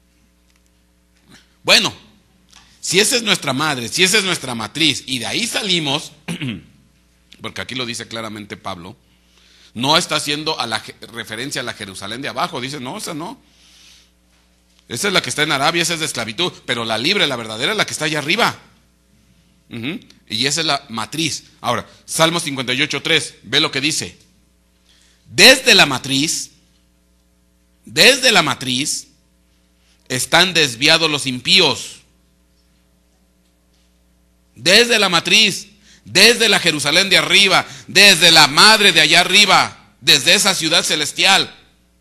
Bueno, si esa es nuestra madre, si esa es nuestra matriz, y de ahí salimos, porque aquí lo dice claramente Pablo, no está haciendo a la referencia a la Jerusalén de abajo, dice, no, esa no. Esa es la que está en Arabia, esa es de esclavitud, pero la libre, la verdadera, es la que está allá arriba. Uh-huh. Y esa es la matriz. Ahora, Salmo cincuenta y ocho, tres, ve lo que dice. Desde la matriz, desde la matriz, están desviados los impíos. Desde la matriz, desde la Jerusalén de arriba, desde la madre de allá arriba, desde esa ciudad celestial,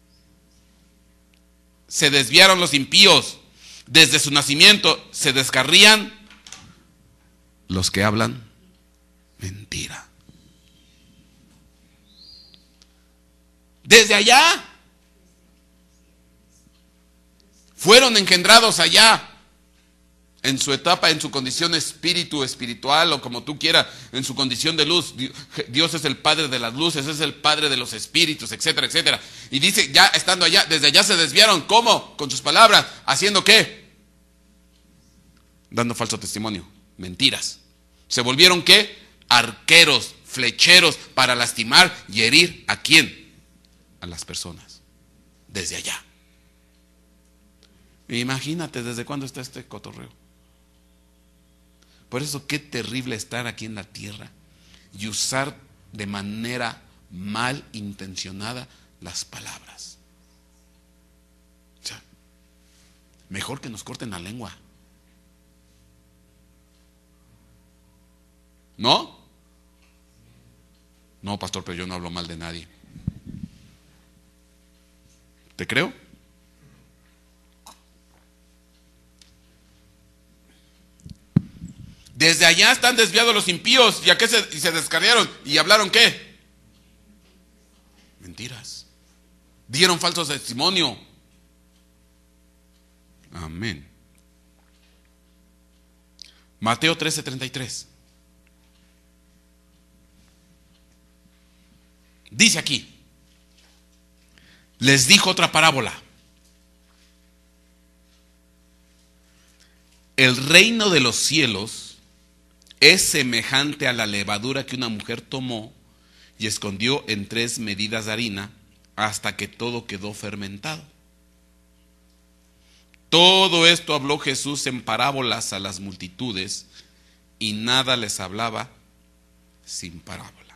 se desviaron los impíos. Desde su nacimiento se descarrían los que hablan mentira. Desde allá fueron engendrados allá, en su etapa, en su condición espíritu, espiritual, o como tú quieras, en su condición de luz. Dios es el Padre de las luces, es el Padre de los espíritus, etcétera, etcétera. Y dice, ya estando allá, desde allá se desviaron. ¿Cómo? Con sus palabras. ¿Haciendo qué? Dando falso testimonio, mentiras. ¿Se volvieron qué? Arqueros, flecheros, para lastimar y herir ¿a quién? A las personas. Desde allá. Imagínate desde cuándo está este cotorreo. Por eso qué terrible estar aquí en la tierra y usar de manera mal intencionada las palabras. O sea, mejor que nos corten la lengua. ¿No? No, pastor, pero yo no hablo mal de nadie. ¿Te creo? Desde allá están desviados los impíos. ¿Y a qué se, y se descarriaron? ¿Y hablaron qué? Mentiras. Dieron falso testimonio. Amén. Mateo trece, treinta y tres. Dice aquí. Les dijo otra parábola. El reino de los cielos es semejante a la levadura que una mujer tomó y escondió en tres medidas de harina hasta que todo quedó fermentado. Todo esto habló Jesús en parábolas a las multitudes y nada les hablaba sin parábola.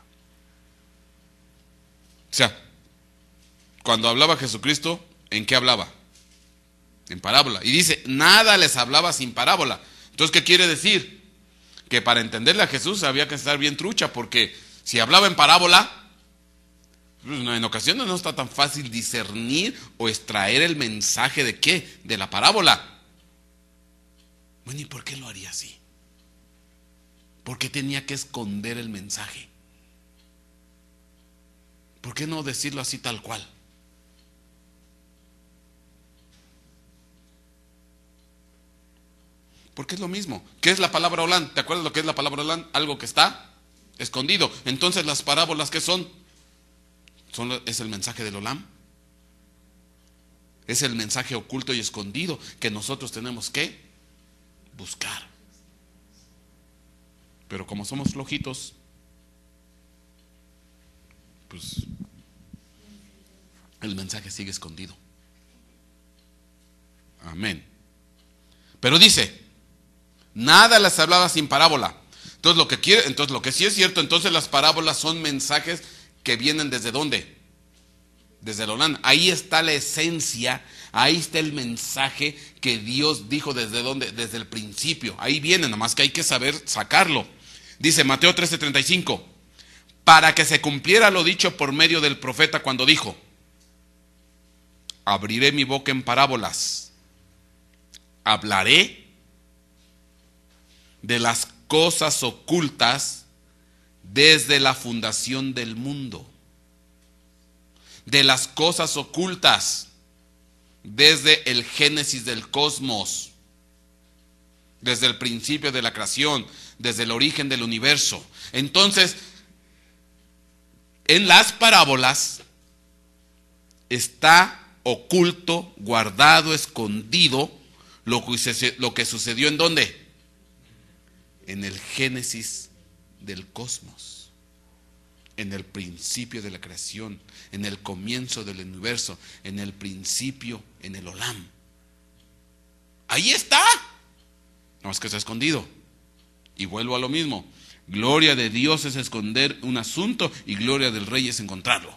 O sea, cuando hablaba Jesucristo, ¿en qué hablaba? En parábola. Y dice, nada les hablaba sin parábola. Entonces, ¿qué quiere decir? Que para entenderle a Jesús había que estar bien trucha, porque si hablaba en parábola, pues en ocasiones no está tan fácil discernir o extraer el mensaje de qué, de la parábola. Bueno, ¿y por qué lo haría así? ¿Por qué tenía que esconder el mensaje? ¿Por qué no decirlo así tal cual? Porque es lo mismo. ¿Qué es la palabra olán? ¿Te acuerdas lo que es la palabra olán? Algo que está escondido. Entonces, las parábolas, ¿qué son? Son es el mensaje del olán. Es el mensaje oculto y escondido que nosotros tenemos que buscar. Pero como somos flojitos, pues el mensaje sigue escondido. Amén. Pero dice, nada les hablaba sin parábola. Entonces lo que quiere, entonces lo que sí es cierto, entonces las parábolas son mensajes que vienen desde dónde? Desde el olán. Ahí está la esencia, ahí está el mensaje que Dios dijo desde dónde, desde el principio. Ahí viene, nomás que hay que saber sacarlo. Dice Mateo trece treinta y cinco, para que se cumpliera lo dicho por medio del profeta cuando dijo, abriré mi boca en parábolas, hablaré de las cosas ocultas desde la fundación del mundo. De las cosas ocultas desde el génesis del cosmos, desde el principio de la creación, desde el origen del universo. Entonces, en las parábolas está oculto, guardado, escondido lo que, lo que sucedió en ¿dónde? En el génesis del cosmos, en el principio de la creación, en el comienzo del universo, en el principio, en el Olam. Ahí está. No es que está escondido. Y vuelvo a lo mismo. Gloria de Dios es esconder un asunto y gloria del Rey es encontrarlo.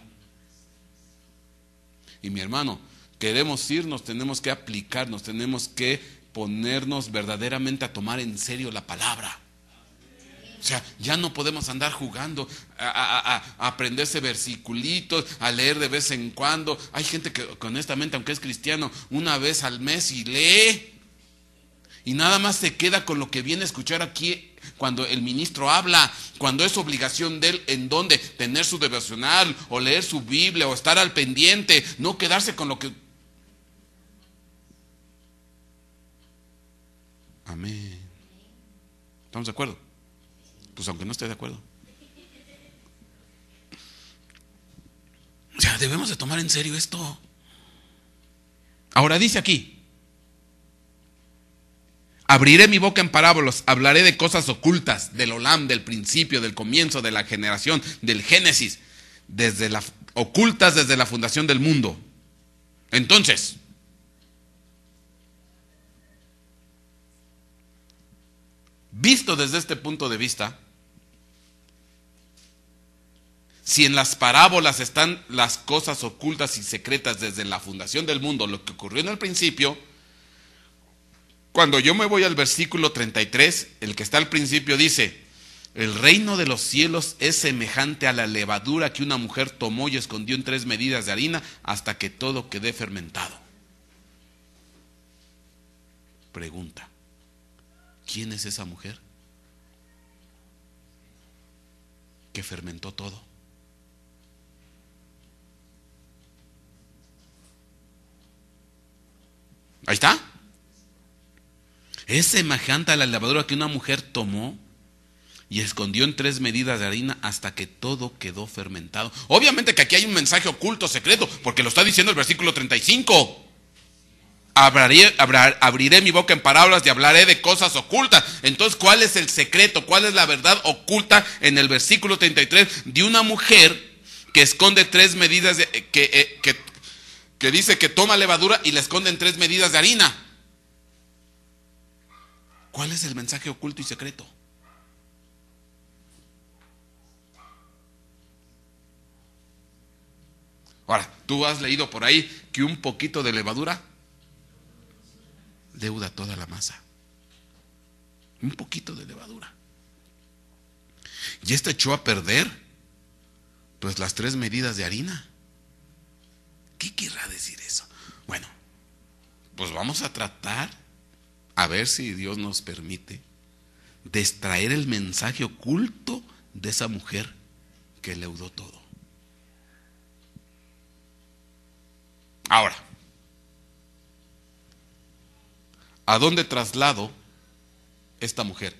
Y mi hermano, queremos irnos, tenemos que aplicarnos, tenemos que ponernos verdaderamente a tomar en serio la palabra. O sea, ya no podemos andar jugando a, a, a, a aprenderse versiculitos, a leer de vez en cuando. Hay gente que honestamente, aunque es cristiano, una vez al mes y lee. Y nada más se queda con lo que viene a escuchar aquí cuando el ministro habla, cuando es obligación de él, ¿en dónde? Tener su devocional, o leer su Biblia, o estar al pendiente, no quedarse con lo que... Amén. ¿Estamos de acuerdo? Pues aunque no esté de acuerdo. O sea, debemos de tomar en serio esto. Ahora dice aquí, abriré mi boca en parábolas, hablaré de cosas ocultas, del Olam, del principio, del comienzo, de la generación, del Génesis, desde la, ocultas desde la fundación del mundo. Entonces, visto desde este punto de vista, si en las parábolas están las cosas ocultas y secretas desde la fundación del mundo, lo que ocurrió en el principio, cuando yo me voy al versículo treinta y tres, el que está al principio dice, el reino de los cielos es semejante a la levadura que una mujer tomó y escondió en tres medidas de harina hasta que todo quede fermentado. Pregunta, ¿quién es esa mujer que fermentó todo? Ahí está. Es semejante a la levadura que una mujer tomó y escondió en tres medidas de harina hasta que todo quedó fermentado. Obviamente que aquí hay un mensaje oculto, secreto, porque lo está diciendo el versículo treinta y cinco. Abriré, abra, abriré mi boca en parábolas y hablaré de cosas ocultas. Entonces, ¿cuál es el secreto? ¿Cuál es la verdad oculta en el versículo treinta y tres de una mujer que esconde tres medidas, de, que, eh, que, que dice que toma levadura y le esconde en tres medidas de harina? ¿Cuál es el mensaje oculto y secreto? Ahora, ¿tú has leído por ahí que un poquito de levadura leuda toda la masa? Un poquito de levadura. Y esta echó a perder, pues, las tres medidas de harina. ¿Qué querrá decir eso? Bueno, pues vamos a tratar, a ver si Dios nos permite, de extraer el mensaje oculto de esa mujer que leudó todo. Ahora, ¿a dónde traslado esta mujer?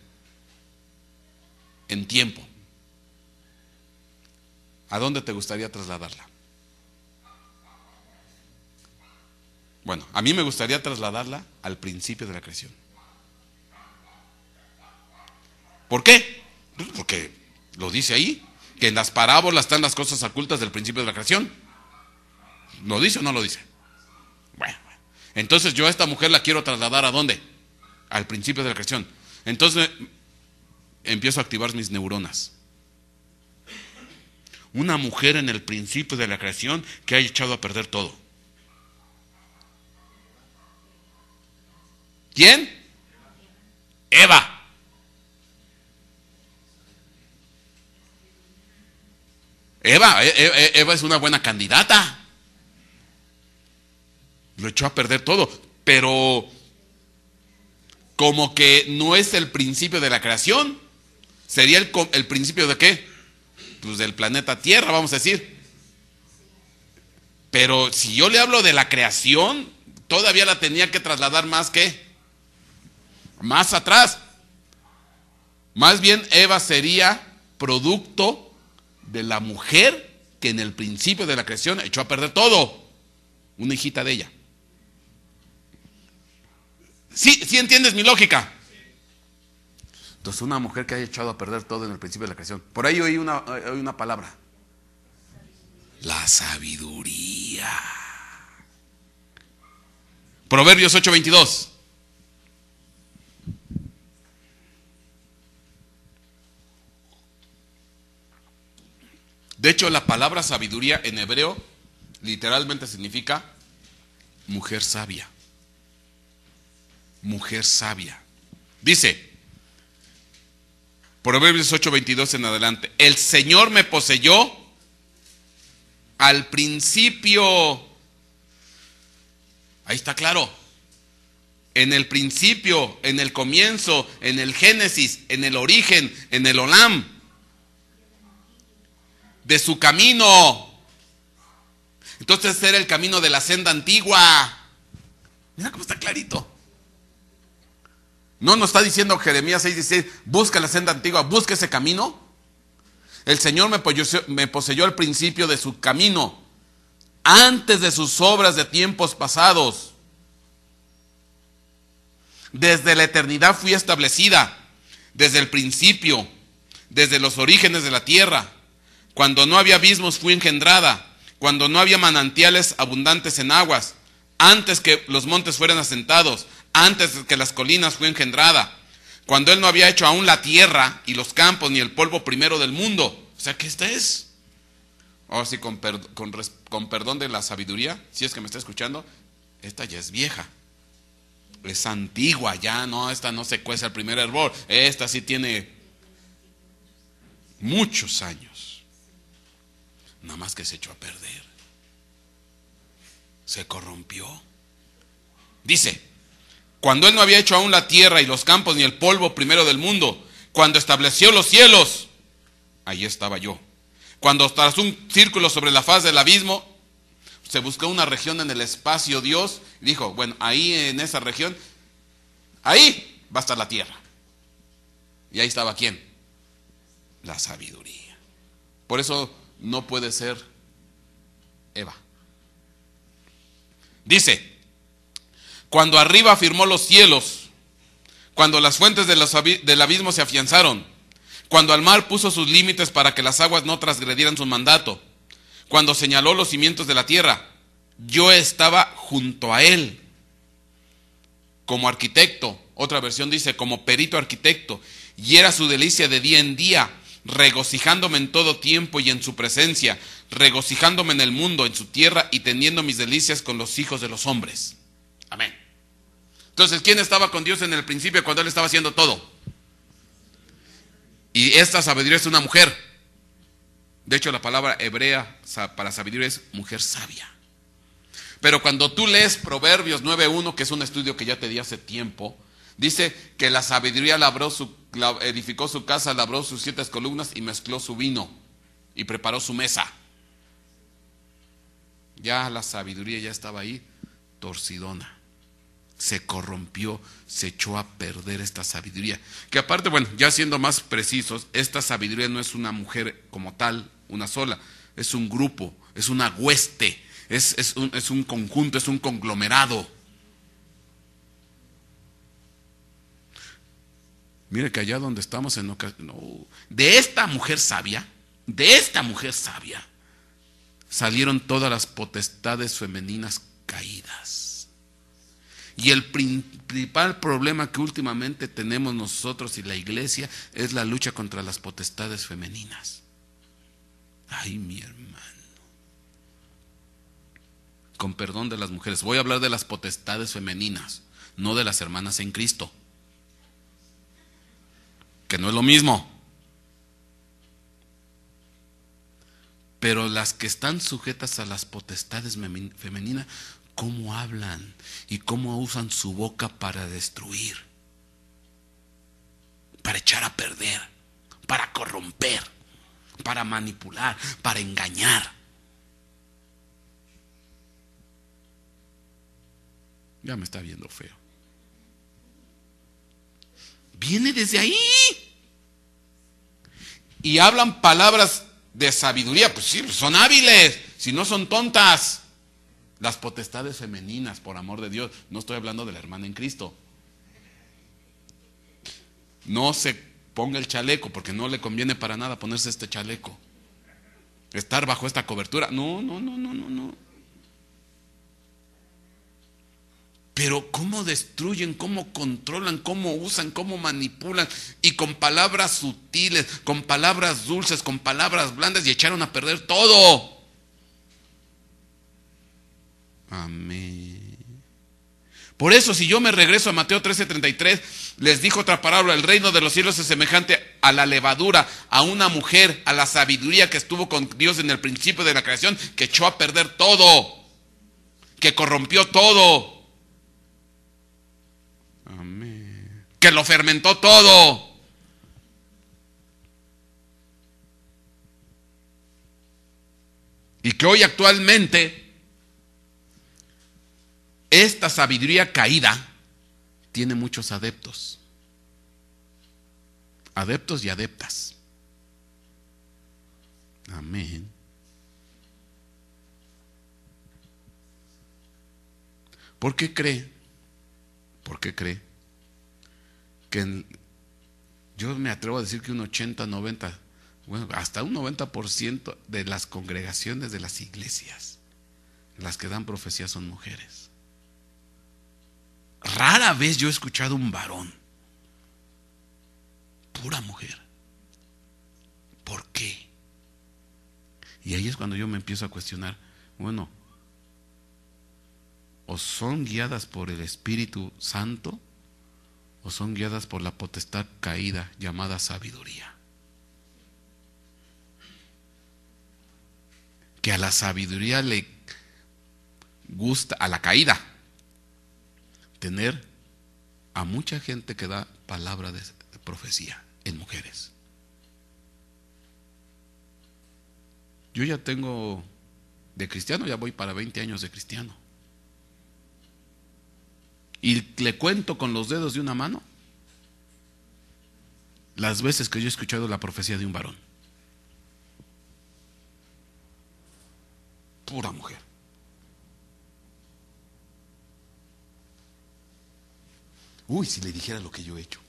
En tiempo. ¿A dónde te gustaría trasladarla? Bueno, a mí me gustaría trasladarla al principio de la creación. ¿Por qué? Porque lo dice ahí, que en las parábolas están las cosas ocultas del principio de la creación. ¿Lo dice o no lo dice? Bueno, entonces yo a esta mujer la quiero trasladar ¿a dónde? Al principio de la creación. Entonces empiezo a activar mis neuronas. Una mujer en el principio de la creación que ha echado a perder todo. ¿Quién? Eva. Eva, Eva es una buena candidata. Lo echó a perder todo, pero como que no es el principio de la creación. ¿Sería el, el principio de qué? Pues del planeta Tierra, vamos a decir. Pero si yo le hablo de la creación, todavía la tenía que trasladar más que más atrás. Más bien Eva sería producto de la mujer que en el principio de la creación echó a perder todo. Una hijita de ella. ¿Sí, sí entiendes mi lógica? Entonces, una mujer que haya echado a perder todo en el principio de la creación. Por ahí oí una, oí una palabra. La sabiduría. Proverbios ocho veintidós. De hecho, la palabra sabiduría en hebreo literalmente significa mujer sabia. Mujer sabia. Dice, Proverbios ocho veintidós en adelante, el Señor me poseyó al principio. Ahí está claro. En el principio, en el comienzo, en el Génesis, en el origen, en el Olam, de su camino. Entonces era el camino de la senda antigua. Mira cómo está clarito. No nos está diciendo Jeremías seis dieciséis, busca la senda antigua, busca ese camino. El Señor me poseyó, me poseyó al principio de su camino, antes de sus obras de tiempos pasados. Desde la eternidad fui establecida, desde el principio, desde los orígenes de la tierra. Cuando no había abismos fui engendrada, cuando no había manantiales abundantes en aguas, antes que los montes fueran asentados, antes que las colinas fui engendrada, cuando Él no había hecho aún la tierra y los campos ni el polvo primero del mundo. O sea que esta es, ahora sí, con, per, con, con perdón de la sabiduría, si es que me está escuchando, esta ya es vieja, es antigua ya, no, esta no se cuece al primer hervor, esta sí tiene muchos años, nada más que se echó a perder, se corrompió. Dice, cuando Él no había hecho aún la tierra y los campos ni el polvo primero del mundo, cuando estableció los cielos, ahí estaba yo. Cuando trazó un círculo sobre la faz del abismo, se buscó una región en el espacio Dios, y dijo, bueno, ahí en esa región, ahí va a estar la tierra. Y ahí estaba ¿quién? La sabiduría. Por eso no puede ser Eva. Dice, Cuando arriba afirmó los cielos, cuando las fuentes de los abi- del abismo se afianzaron, cuando al mar puso sus límites para que las aguas no transgredieran su mandato, cuando señaló los cimientos de la tierra, yo estaba junto a él como arquitecto. Otra versión dice como perito arquitecto, y era su delicia de día en día, regocijándome en todo tiempo y en su presencia, regocijándome en el mundo, en su tierra, y teniendo mis delicias con los hijos de los hombres. Amén. Entonces, ¿quién estaba con Dios en el principio cuando Él estaba haciendo todo? Y esta sabiduría es una mujer. De hecho, la palabra hebrea para sabiduría es mujer sabia. Pero cuando tú lees Proverbios nueve uno, que es un estudio que ya te di hace tiempo, dice que la sabiduría labró su, edificó su casa, labró sus siete columnas y mezcló su vino y preparó su mesa. Ya la sabiduría ya estaba ahí, torcidona. Se corrompió, se echó a perder esta sabiduría. Que aparte, bueno, ya siendo más precisos, esta sabiduría no es una mujer como tal, una sola, es un grupo, es una hueste, es, es, un, es un conjunto, es un conglomerado. Mire que allá donde estamos en ocasión, no, de esta mujer sabia, de esta mujer sabia, salieron todas las potestades femeninas caídas. Y el principal problema que últimamente tenemos nosotros y la iglesia es la lucha contra las potestades femeninas. Ay, mi hermano. Con perdón de las mujeres, voy a hablar de las potestades femeninas, no de las hermanas en Cristo, que no es lo mismo. Pero las que están sujetas a las potestades femeninas, ¿cómo hablan y cómo usan su boca para destruir, para echar a perder, para corromper, para manipular, para engañar? Ya me está viendo feo. Viene desde ahí. Y hablan palabras de sabiduría. Pues sí, son hábiles, si no son tontas. Las potestades femeninas, por amor de Dios. No estoy hablando de la hermana en Cristo. No se ponga el chaleco, porque no le conviene para nada ponerse este chaleco. Estar bajo esta cobertura. No, no, no, no, no, no. Pero cómo destruyen, cómo controlan, cómo usan, cómo manipulan, y con palabras sutiles, con palabras dulces, con palabras blandas, y echaron a perder todo. Amén. Por eso, si yo me regreso a Mateo trece treinta y tres, les dijo otra parábola: el reino de los cielos es semejante a la levadura, a una mujer, a la sabiduría que estuvo con Dios en el principio de la creación, que echó a perder todo, que corrompió todo. Amén. Que lo fermentó todo. Y que hoy actualmente esta sabiduría caída tiene muchos adeptos. Adeptos y adeptas. Amén. ¿Por qué cree? ¿Por qué cree? Que en, yo me atrevo a decir que un ochenta, noventa, bueno, hasta un noventa por ciento de las congregaciones de las iglesias, las que dan profecía, son mujeres. Rara vez yo he escuchado un varón. Pura mujer. ¿Por qué? Y ahí es cuando yo me empiezo a cuestionar, bueno, o son guiadas por el Espíritu Santo, o son guiadas por la potestad caída llamada sabiduría. Que a la sabiduría le gusta, a la caída, tener a mucha gente que da palabra de profecía en mujeres. Yo ya tengo, de cristiano, ya voy para veinte años de cristiano. Y le cuento con los dedos de una mano las veces que yo he escuchado la profecía de un varón. Pura mujer. Uy, si le dijera lo que yo he hecho.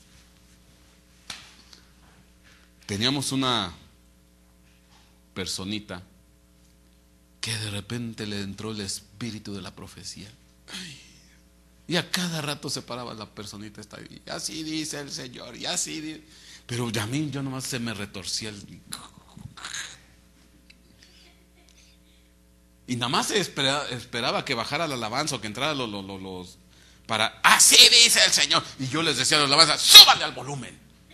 Teníamos una personita que de repente le entró el espíritu de la profecía. Ay, y a cada rato se paraba la personita esta, y así dice el Señor, y así dice. Pero a mí yo nomás se me retorcía el... Y nada más se esperaba, esperaba que bajara la alabanza o que entrara los, los, los, los para, así dice el Señor. Y yo les decía a los alabanzas, súbale al volumen.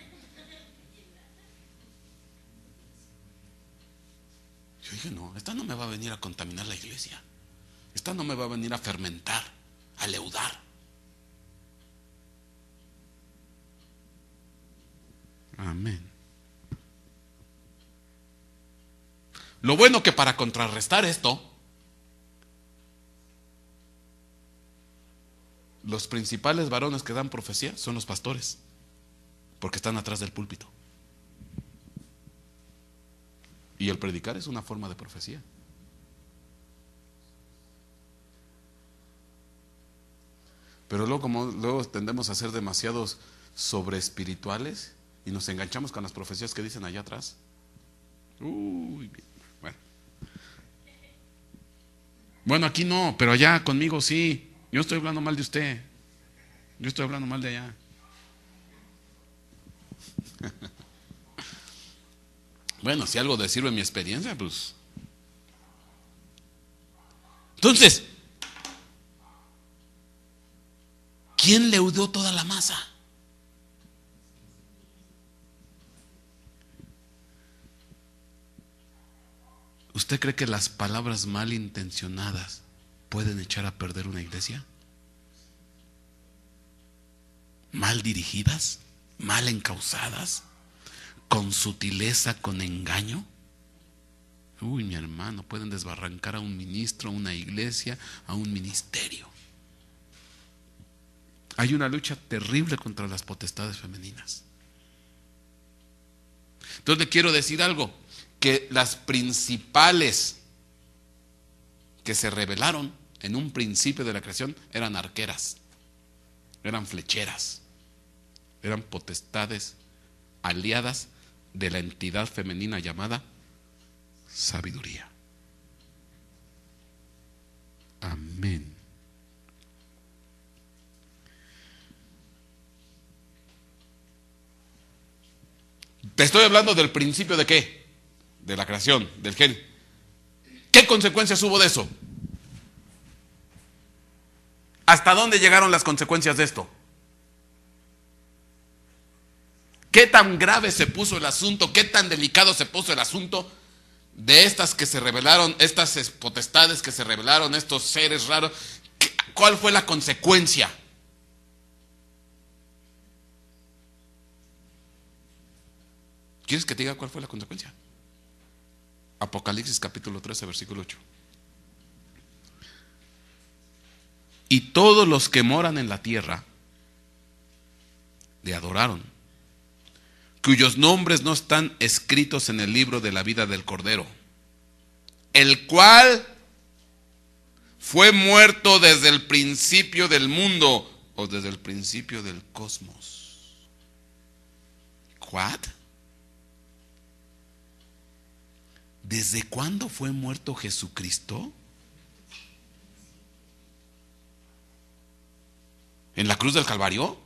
Yo dije, no, esta no me va a venir a contaminar la iglesia. Esta no me va a venir a fermentar, a leudar. Amén. Lo bueno que para contrarrestar esto, los principales varones que dan profecía son los pastores, porque están atrás del púlpito. Y el predicar es una forma de profecía. Pero luego, como luego tendemos a ser demasiados sobre espirituales y nos enganchamos con las profecías que dicen allá atrás. Uy, bueno. Bueno, aquí no, pero allá conmigo sí. Yo estoy hablando mal de usted. Yo estoy hablando mal de allá. Bueno, si algo le sirve mi experiencia, pues. Entonces, ¿quién leudó toda la masa? ¿Usted cree que las palabras malintencionadas pueden echar a perder una iglesia? ¿Mal dirigidas? ¿Mal encausadas? ¿Con sutileza, con engaño? Uy, mi hermano, pueden desbarrancar a un ministro, a una iglesia, a un ministerio. Hay una lucha terrible contra las potestades femeninas. Entonces le quiero decir algo, que las principales que se rebelaron en un principio de la creación eran arqueras, eran flecheras, eran potestades aliadas de la entidad femenina llamada sabiduría. Amén. Te estoy hablando del principio de qué? De la creación, del gen. ¿Qué consecuencias hubo de eso? ¿Hasta dónde llegaron las consecuencias de esto? ¿Qué tan grave se puso el asunto? ¿Qué tan delicado se puso el asunto de estas que se rebelaron, estas potestades que se rebelaron, estos seres raros? ¿Cuál fue la consecuencia? ¿Quieres que te diga cuál fue la consecuencia? Apocalipsis capítulo trece, versículo ocho. Y todos los que moran en la tierra le adoraron, cuyos nombres no están escritos en el libro de la vida del Cordero, el cual fue muerto desde el principio del mundo, o desde el principio del cosmos. ¿What? ¿Desde cuándo fue muerto Jesucristo? ¿En la cruz del Calvario?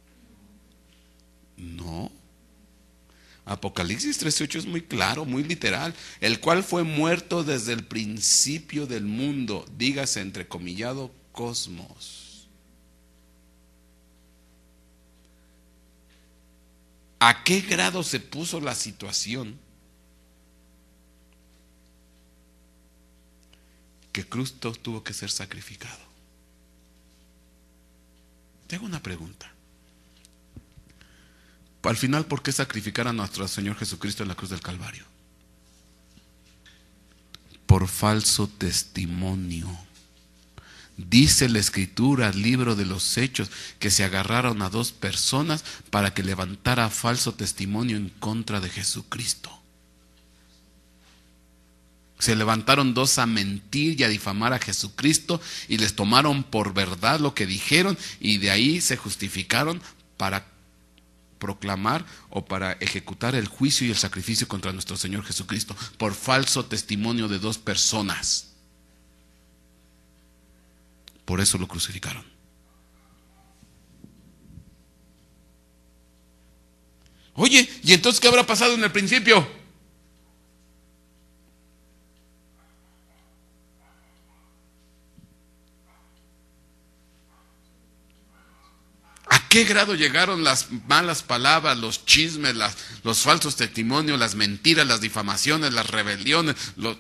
No. Apocalipsis trece ocho es muy claro, muy literal. El cual fue muerto desde el principio del mundo, dígase entrecomillado, cosmos. ¿A qué grado se puso la situación que Cristo tuvo que ser sacrificado? Te hago una pregunta. Al final, ¿por qué sacrificar a nuestro Señor Jesucristo en la cruz del Calvario? Por falso testimonio. Dice la Escritura, libro de los Hechos, que se agarraron a dos personas para que levantara falso testimonio en contra de Jesucristo. Se levantaron dos a mentir y a difamar a Jesucristo y les tomaron por verdad lo que dijeron y de ahí se justificaron para proclamar o para ejecutar el juicio y el sacrificio contra nuestro Señor Jesucristo por falso testimonio de dos personas. Por eso lo crucificaron. Oye, ¿y entonces qué habrá pasado en el principio? ¿A qué grado llegaron las malas palabras, los chismes, las, los falsos testimonios, las mentiras, las difamaciones, las rebeliones? Lo...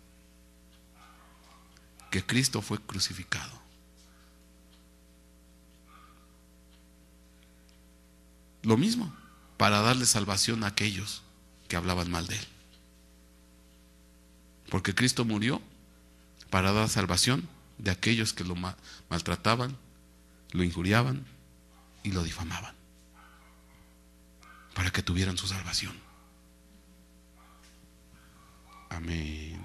Que Cristo fue crucificado. Lo mismo, para darle salvación a aquellos que hablaban mal de Él. Porque Cristo murió para dar salvación de aquellos que lo ma- maltrataban, lo injuriaban y lo difamaban, para que tuvieran su salvación. Amén.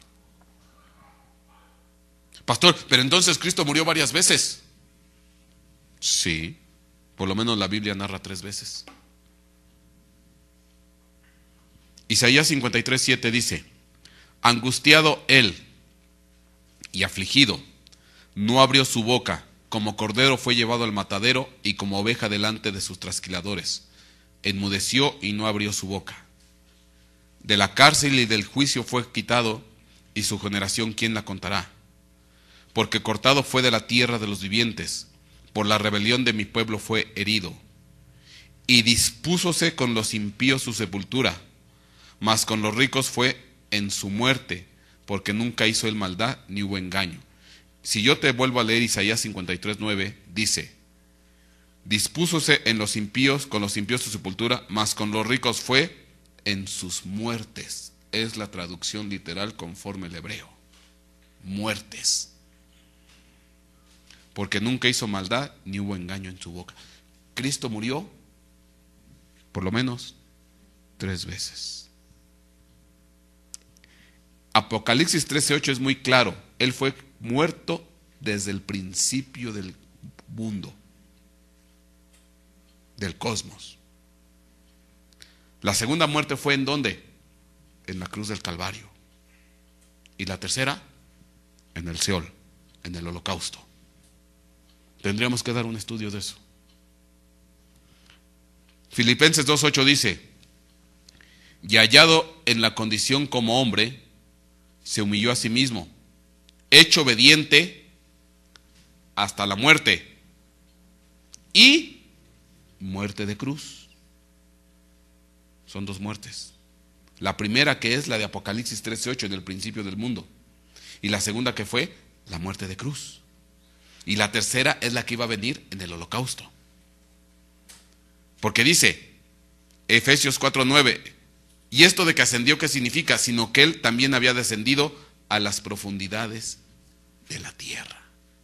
Pastor, pero entonces Cristo murió varias veces. Sí, por lo menos la Biblia narra tres veces. Isaías cincuenta y tres, siete dice: angustiado él y afligido, no abrió su boca. Como cordero fue llevado al matadero y como oveja delante de sus trasquiladores. Enmudeció y no abrió su boca. De la cárcel y del juicio fue quitado, y su generación ¿quién la contará? Porque cortado fue de la tierra de los vivientes, por la rebelión de mi pueblo fue herido. Y dispúsose con los impíos su sepultura, mas con los ricos fue en su muerte, porque nunca hizo él maldad ni hubo engaño. Si yo te vuelvo a leer Isaías cincuenta y tres, nueve, dice: dispúsose en los impíos, con los impíos su sepultura, mas con los ricos fue en sus muertes. Es la traducción literal conforme el hebreo. Muertes. Porque nunca hizo maldad ni hubo engaño en su boca. Cristo murió por lo menos tres veces. Apocalipsis trece, ocho es muy claro. Él fue muerto desde el principio del mundo, del cosmos. La segunda muerte fue ¿en dónde? En la cruz del Calvario. Y la tercera, en el Seol, en el holocausto. Tendríamos que dar un estudio de eso. Filipenses dos, ocho dice: y hallado en la condición como hombre, se humilló a sí mismo, hecho obediente hasta la muerte y muerte de cruz. Son dos muertes. La primera, que es la de Apocalipsis trece, ocho, en el principio del mundo, y la segunda, que fue la muerte de cruz, y la tercera es la que iba a venir en el holocausto. Porque dice Efesios cuatro, nueve: y esto de que ascendió, ¿qué significa? Sino que él también había descendido a las profundidades de la tierra.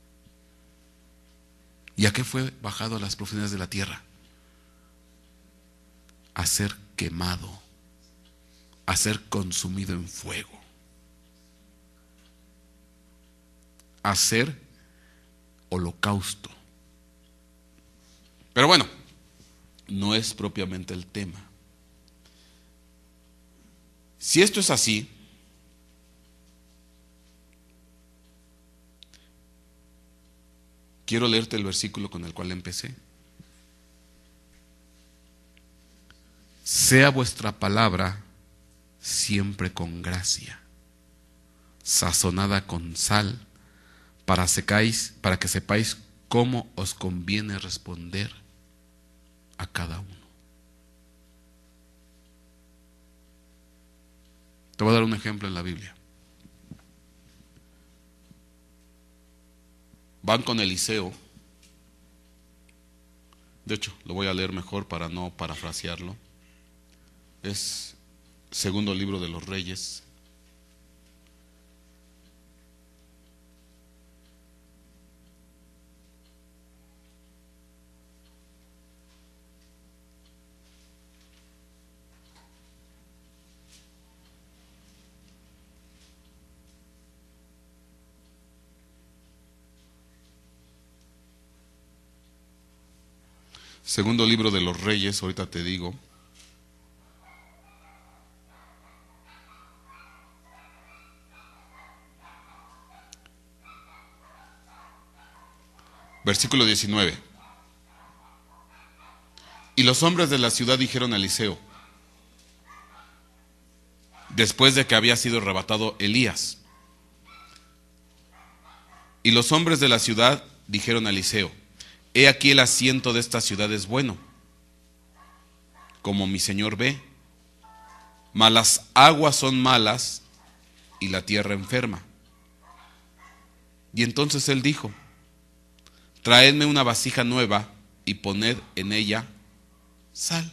¿Y a qué fue bajado a las profundidades de la tierra? A ser quemado, a ser consumido en fuego, a ser holocausto. Pero bueno, no es propiamente el tema. Si esto es así, quiero leerte el versículo con el cual empecé. Sea vuestra palabra siempre con gracia, sazonada con sal, para, secáis, para que sepáis cómo os conviene responder a cada uno. Te voy a dar un ejemplo en la Biblia. Van con Eliseo. De hecho, lo voy a leer mejor para no parafrasearlo. Es segundo libro de los Reyes. Segundo libro de los Reyes, ahorita te digo. Versículo diecinueve. Y los hombres de la ciudad dijeron a Eliseo, después de que había sido arrebatado Elías. Y los hombres de la ciudad dijeron a Eliseo, he aquí el asiento de esta ciudad es bueno, como mi señor ve, mas las aguas son malas y la tierra enferma. Y entonces él dijo, traedme una vasija nueva y poned en ella sal.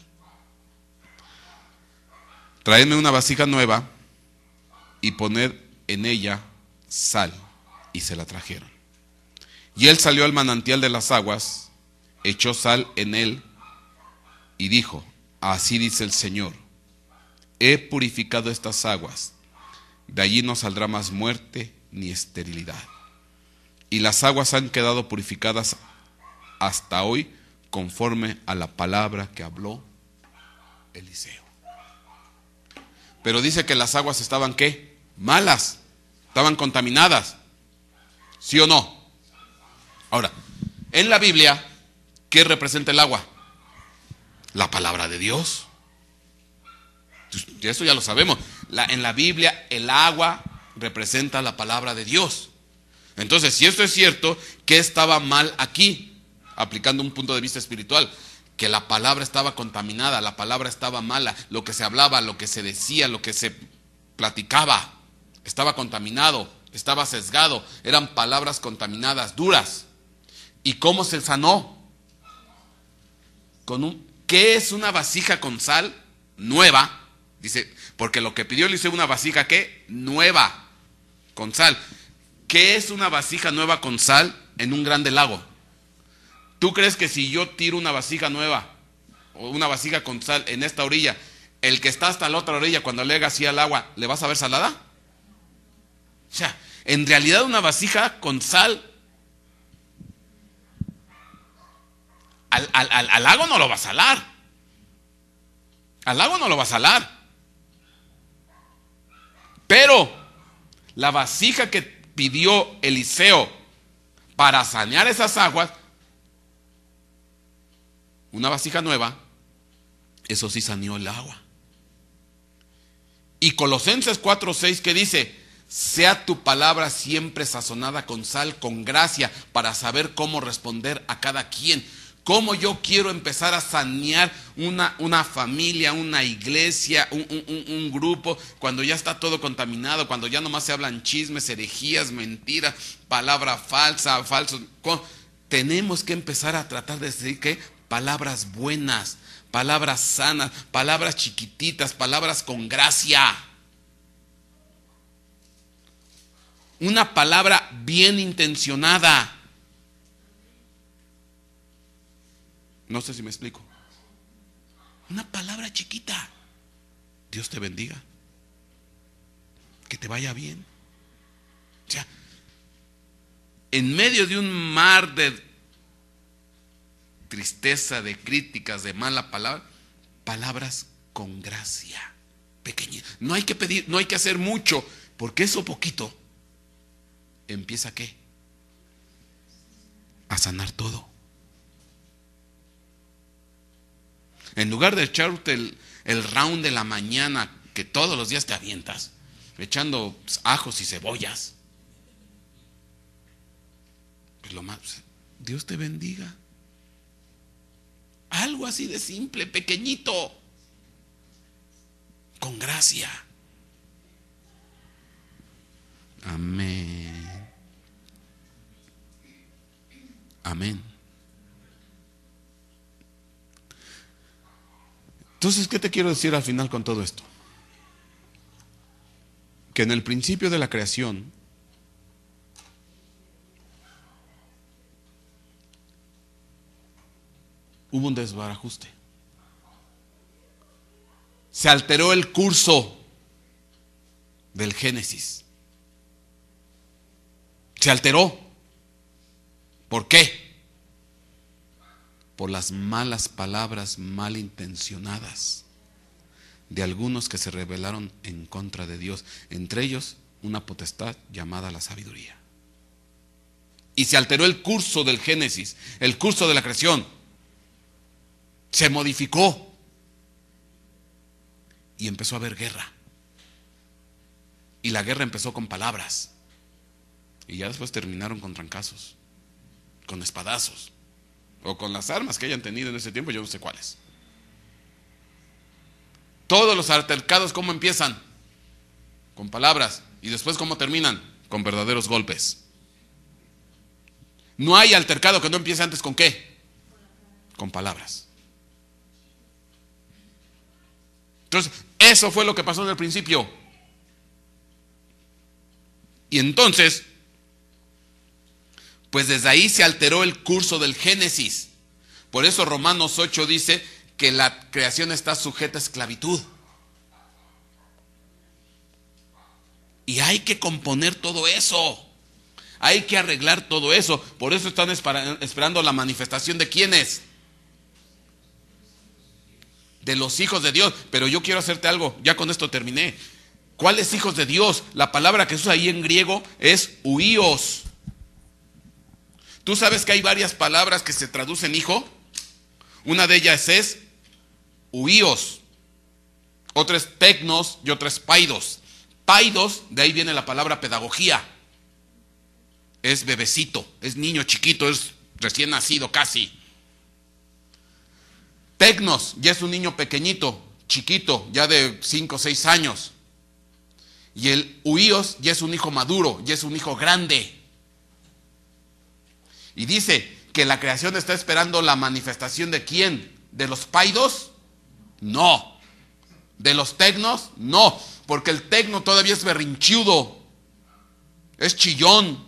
Traedme una vasija nueva y poned en ella sal. Y se la trajeron. Y él salió al manantial de las aguas, echó sal en él y dijo, así dice el Señor, he purificado estas aguas, de allí no saldrá más muerte ni esterilidad. Y las aguas han quedado purificadas hasta hoy, conforme a la palabra que habló Eliseo. Pero dice que las aguas estaban ¿qué? Malas, estaban contaminadas. ¿Sí o no? Ahora, en la Biblia, ¿qué representa el agua? La palabra de Dios. Eso ya lo sabemos. La, en la Biblia, el agua representa la palabra de Dios. Entonces, si esto es cierto, ¿qué estaba mal aquí? Aplicando un punto de vista espiritual, que la palabra estaba contaminada, la palabra estaba mala, lo que se hablaba, lo que se decía, lo que se platicaba, estaba contaminado, estaba sesgado, eran palabras contaminadas, duras. ¿Y cómo se sanó? Con un, ¿qué es una vasija con sal? Nueva, dice, porque lo que pidió Eliseo, una vasija ¿qué? Nueva, con sal. ¿Qué es una vasija nueva con sal en un grande lago? ¿Tú crees que si yo tiro una vasija nueva o una vasija con sal en esta orilla, el que está hasta la otra orilla cuando le haga así al agua, ¿le vas a ver salada? O sea, en realidad una vasija con sal al, al, al, al lago no lo va a salar. Al lago no lo va a salar. Pero la vasija que pidió Eliseo para sanear esas aguas, una vasija nueva, eso sí saneó el agua. Y Colosenses cuatro seis que dice, sea tu palabra siempre sazonada con sal, con gracia, para saber cómo responder a cada quien. Cómo yo quiero empezar a sanear una, una familia, una iglesia, un, un, un grupo, cuando ya está todo contaminado, cuando ya nomás se hablan chismes, herejías, mentiras, palabra falsa, falsos. Tenemos que empezar a tratar de decir que palabras buenas, palabras sanas, palabras chiquititas, palabras con gracia. Una palabra bien intencionada. No sé si me explico. Una palabra chiquita. Dios te bendiga. Que te vaya bien. O sea, en medio de un mar de tristeza, de críticas, de mala palabra, palabras con gracia, pequeñitas. No hay que pedir, no hay que hacer mucho, porque eso poquito empieza ¿qué? A sanar todo. En lugar de echarte el, el round de la mañana que todos los días te avientas, echando ajos y cebollas, pues lo más, Dios te bendiga. Algo así de simple, pequeñito, con gracia. Amén. Amén. Entonces, ¿qué te quiero decir al final con todo esto? Que en el principio de la creación hubo un desbarajuste. Se alteró el curso del Génesis. Se alteró. ¿Por qué? por las malas palabras malintencionadas de algunos que se rebelaron en contra de Dios, entre ellos una potestad llamada la sabiduría. Y se alteró el curso del Génesis, el curso de la creación. Se modificó. Y empezó a haber guerra. Y la guerra empezó con palabras. Y ya después terminaron con trancazos, con espadazos, o con las armas que hayan tenido en ese tiempo, yo no sé cuáles. Todos los altercados, ¿cómo empiezan? Con palabras. Y después, ¿cómo terminan? Con verdaderos golpes. No hay altercado que no empiece antes con ¿qué? Con palabras. Entonces, eso fue lo que pasó en el principio. Y entonces, pues desde ahí se alteró el curso del Génesis. Por eso Romanos ocho dice que la creación está sujeta a esclavitud. Y hay que componer todo eso. Hay que arreglar todo eso. Por eso están esperando la manifestación de ¿quiénes? De los hijos de Dios. Pero yo quiero hacerte algo. Ya con esto terminé. ¿Cuáles hijos de Dios? La palabra que se usa ahí en griego es huíos. ¿Tú sabes que hay varias palabras que se traducen hijo? Una de ellas es huíos. Otra es tecnos y otra es paidos. Paidos, de ahí viene la palabra pedagogía. Es bebecito, es niño chiquito, es recién nacido casi. Tecnos, ya es un niño pequeñito, chiquito, ya de cinco o seis años. Y el huíos ya es un hijo maduro, ya es un hijo grande. Y dice que la creación está esperando la manifestación de ¿quién? ¿De los paidos? No. ¿De los tecnos? No. Porque el tecno todavía es berrinchudo, es chillón,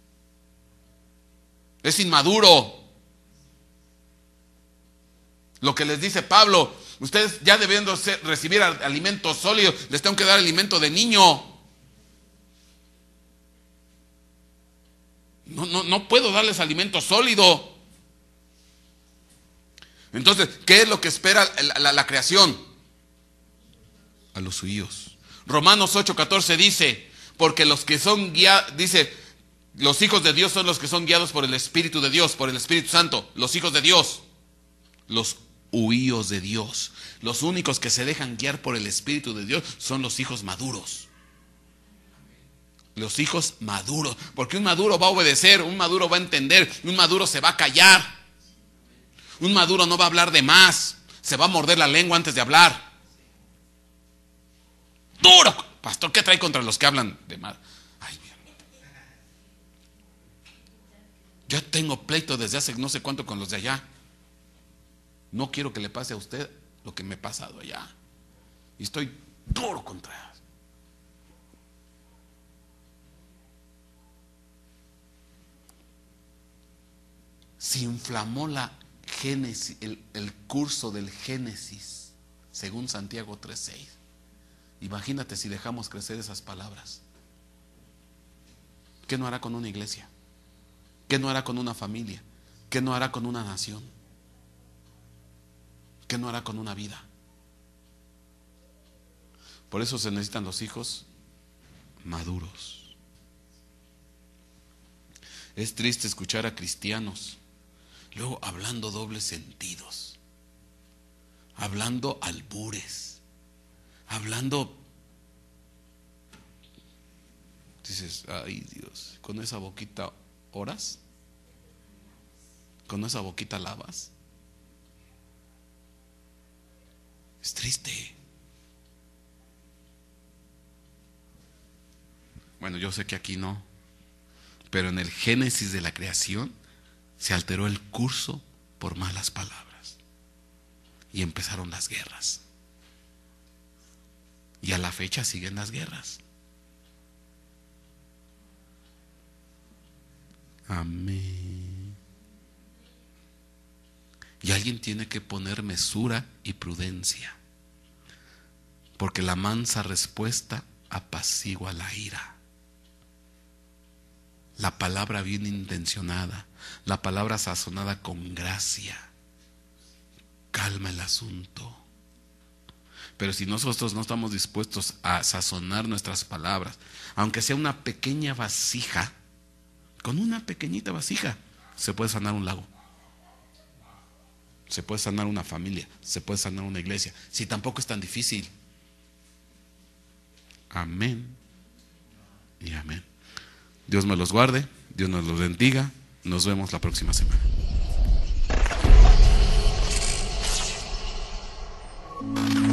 es inmaduro. Lo que les dice Pablo, ustedes ya debiendo ser, recibir alimento sólido, les tengo que dar alimento de niño. No, no, no puedo darles alimento sólido. Entonces, ¿qué es lo que espera la, la, la creación? A los suyos. Romanos ocho catorce dice, porque los que son guiados, dice, los hijos de Dios son los que son guiados por el Espíritu de Dios, por el Espíritu Santo, los hijos de Dios, los huíos de Dios. Los únicos que se dejan guiar por el Espíritu de Dios son los hijos maduros. Los hijos maduros, porque un maduro va a obedecer, un maduro va a entender, un maduro se va a callar, un maduro no va a hablar de más, se va a morder la lengua antes de hablar. Duro, pastor, ¿qué trae contra los que hablan de mal? Ay, mira. Yo tengo pleito desde hace no sé cuánto con los de allá. No quiero que le pase a usted lo que me ha pasado allá. Y estoy duro contra ellos. Se inflamó la Génesis, el, el curso del Génesis, según Santiago tres seis. Imagínate si dejamos crecer esas palabras. ¿Qué no hará con una iglesia? ¿Qué no hará con una familia? ¿Qué no hará con una nación? ¿Qué no hará con una vida? Por eso se necesitan los hijos maduros. Es triste escuchar a cristianos luego hablando dobles sentidos, hablando albures, hablando, dices, ay Dios, con esa boquita oras, con esa boquita lavas. Es triste. Bueno, yo sé que aquí no, pero en el Génesis de la creación se alteró el curso por malas palabras y empezaron las guerras. Y a la fecha siguen las guerras. Amén. Y alguien tiene que poner mesura y prudencia, porque la mansa respuesta apacigua la ira. La palabra bien intencionada, la palabra sazonada con gracia, calma el asunto. Pero si nosotros no estamos dispuestos a sazonar nuestras palabras, aunque sea una pequeña vasija, con una pequeñita vasija se puede sanar un lago, se puede sanar una familia, se puede sanar una iglesia, si tampoco es tan difícil. Amén y amén. Dios me los guarde, Dios nos los bendiga. Nos vemos la próxima semana.